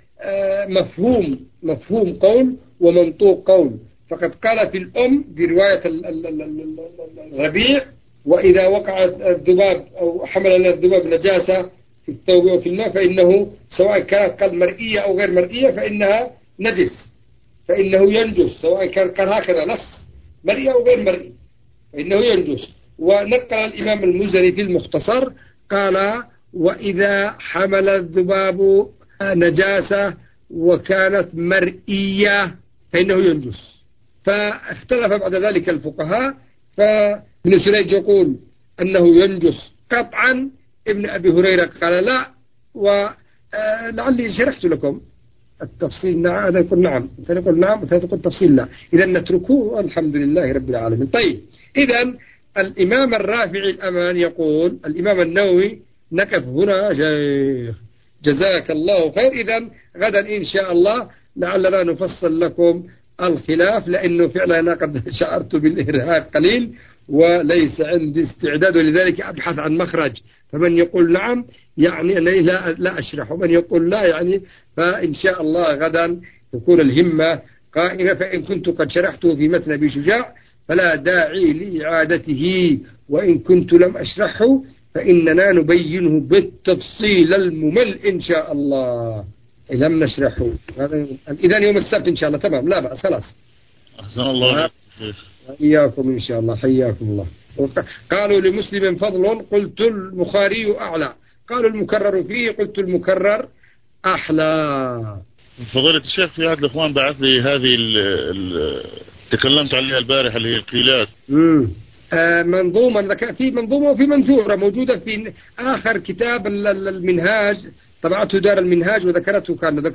مفهوم قول ومنطوق قول. فقد قال في الأم برواية الربيع: وإذا وقع الذباب أو حمل الذباب نجاسة في الثوب وفي الماء فإنه سواء كانت قد مرئية أو غير مرئية فإنها نجس، فإنه ينجس، سواء كان هكذا نص مرئي أو غير مرئي فإنه ينجس. ونقل الإمام المزني في المختصر قال: وإذا حمل الذباب نجاسة وكانت مرئية فإنه ينجس. فاختلف بعد ذلك الفقهاء، فابن سريج يقول أنه ينجس قطعا، ابن أبي هريرة قال لا، ولعلي شرحت لكم التفصيل. نعم، هذا يقول نعم، ثاني يقول نعم، وثالث يقول تفصيل لا. إذا نتركوه، الحمد لله رب العالمين. طيب، إذا الإمام الرافعي الأمان يقول: الإمام النووي نقف هنا شيخ، جزاك الله خير. إذا غدا إن شاء الله لعلنا نفصل لكم الخلاف، لأنه فعلا أنا قد شعرت بالإرهاق قليل وليس عندي استعداد، ولذلك أبحث عن مخرج. فمن يقول نعم يعني أنني لا أشرح، ومن يقول لا يعني فإن شاء الله غدا تكون الهمة قائمة. فإن كنت قد شرحته في متن أبي شجاع فلا داعي لإعادته، وإن كنت لم أشرحه فإننا نبينه بالتفصيل الممل إن شاء الله. لم نشرحه إذا يوم السبت إن شاء الله. تمام، لا بأس، خلاص. أحسن الله إياكم إن شاء الله، حياكم الله. قالوا لمسلم فضل، قلت البخاري أعلى. قالوا المكرر فيه، قلت المكرر أحلى. فضيلة الشيخ، في أحد الإخوان بعث لي هذه تكلمت عليها البارحة اللي هي القيلات. منظومة، في منظومة وفي منثورة موجودة في آخر كتاب المنهاج، طبعته دار المنهاج، وذكرت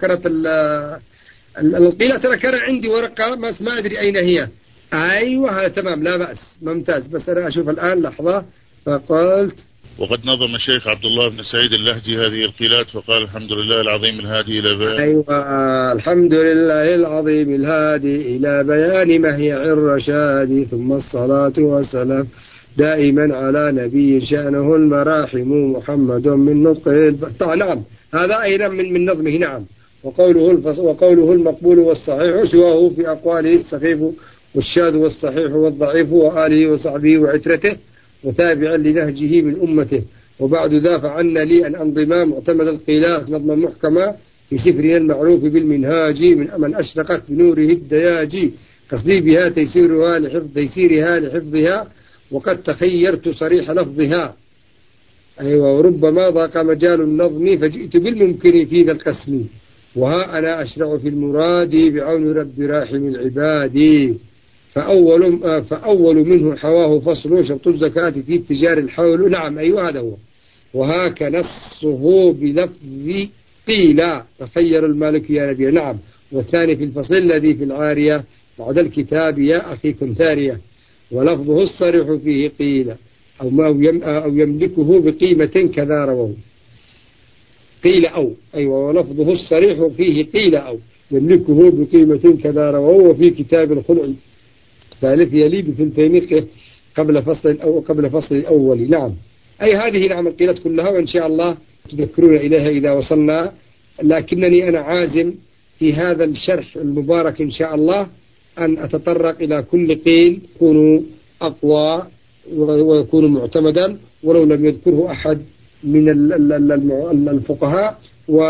القيلات. أنا كان عندي ورقة ما أدري أين هي. أيوة، هذا تمام، لا بأس، ممتاز. بس أنا أشوف الآن لحظة. فقلت: وقد نظم الشيخ عبد الله بن سعيد اللهجي هذه القيلات فقال: الحمد لله العظيم الهادي إلى بيان. أيوة، الحمد لله العظيم الهادي إلى بيان مهيع الرشاد، ثم الصلاة والسلام دائما على نبي شأنه المراحم محمد من نطقه طبعا. نعم، هذا أيضا من نظمه. نعم. وقوله المقبول والصحيح سواه في أقواله السخيف والشاذ والصحيح والضعيف، وآله وصحبه وعترته وتابعا لنهجه من أمته. وبعد ذا فعنا لي أن أنظما معتمد القيلات نظما محكما في سفرنا المعروف بالمنهاج، من أشرقت بنوره الدياجي، قصدي بها تيسيرها لحفظها، وقد تخيرت صريح لفظها. أيوة، وربما ضاق مجال النظم فجئت بالممكن في ذا القسم، وها أنا أشرع في المراد بعون رب راحم العباد. فأول منه حواه فصل شرط الزكاة في اتجار الحول. نعم، أيوة، هذا هو. وهاك نصه بلفظ قيل تخير المالك يا نبي. نعم. والثاني في الفصل الذي في العارية بعد الكتاب يا أخي كنثارية، ولفظه الصريح فيه قيل أو يملكه بقيمة كذا رواه. قيل أو، أيوة، ولفظه الصريح فيه قيل أو يملكه بقيمة كذا وهو في كتاب الخلع ثالث يلي بثنتين قبل فصل الأول. نعم، أي هذه نعم القيلات كلها، وإن شاء الله تذكرون إليها إذا وصلنا. لكنني أنا عازم في هذا الشرح المبارك إن شاء الله أن أتطرق إلى كل قيل يكون أقوى ويكون معتمدا ولو لم يذكره أحد من الفقهاء،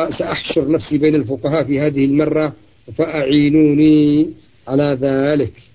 وسأحشر نفسي بين الفقهاء في هذه المرة فأعينوني على ذلك.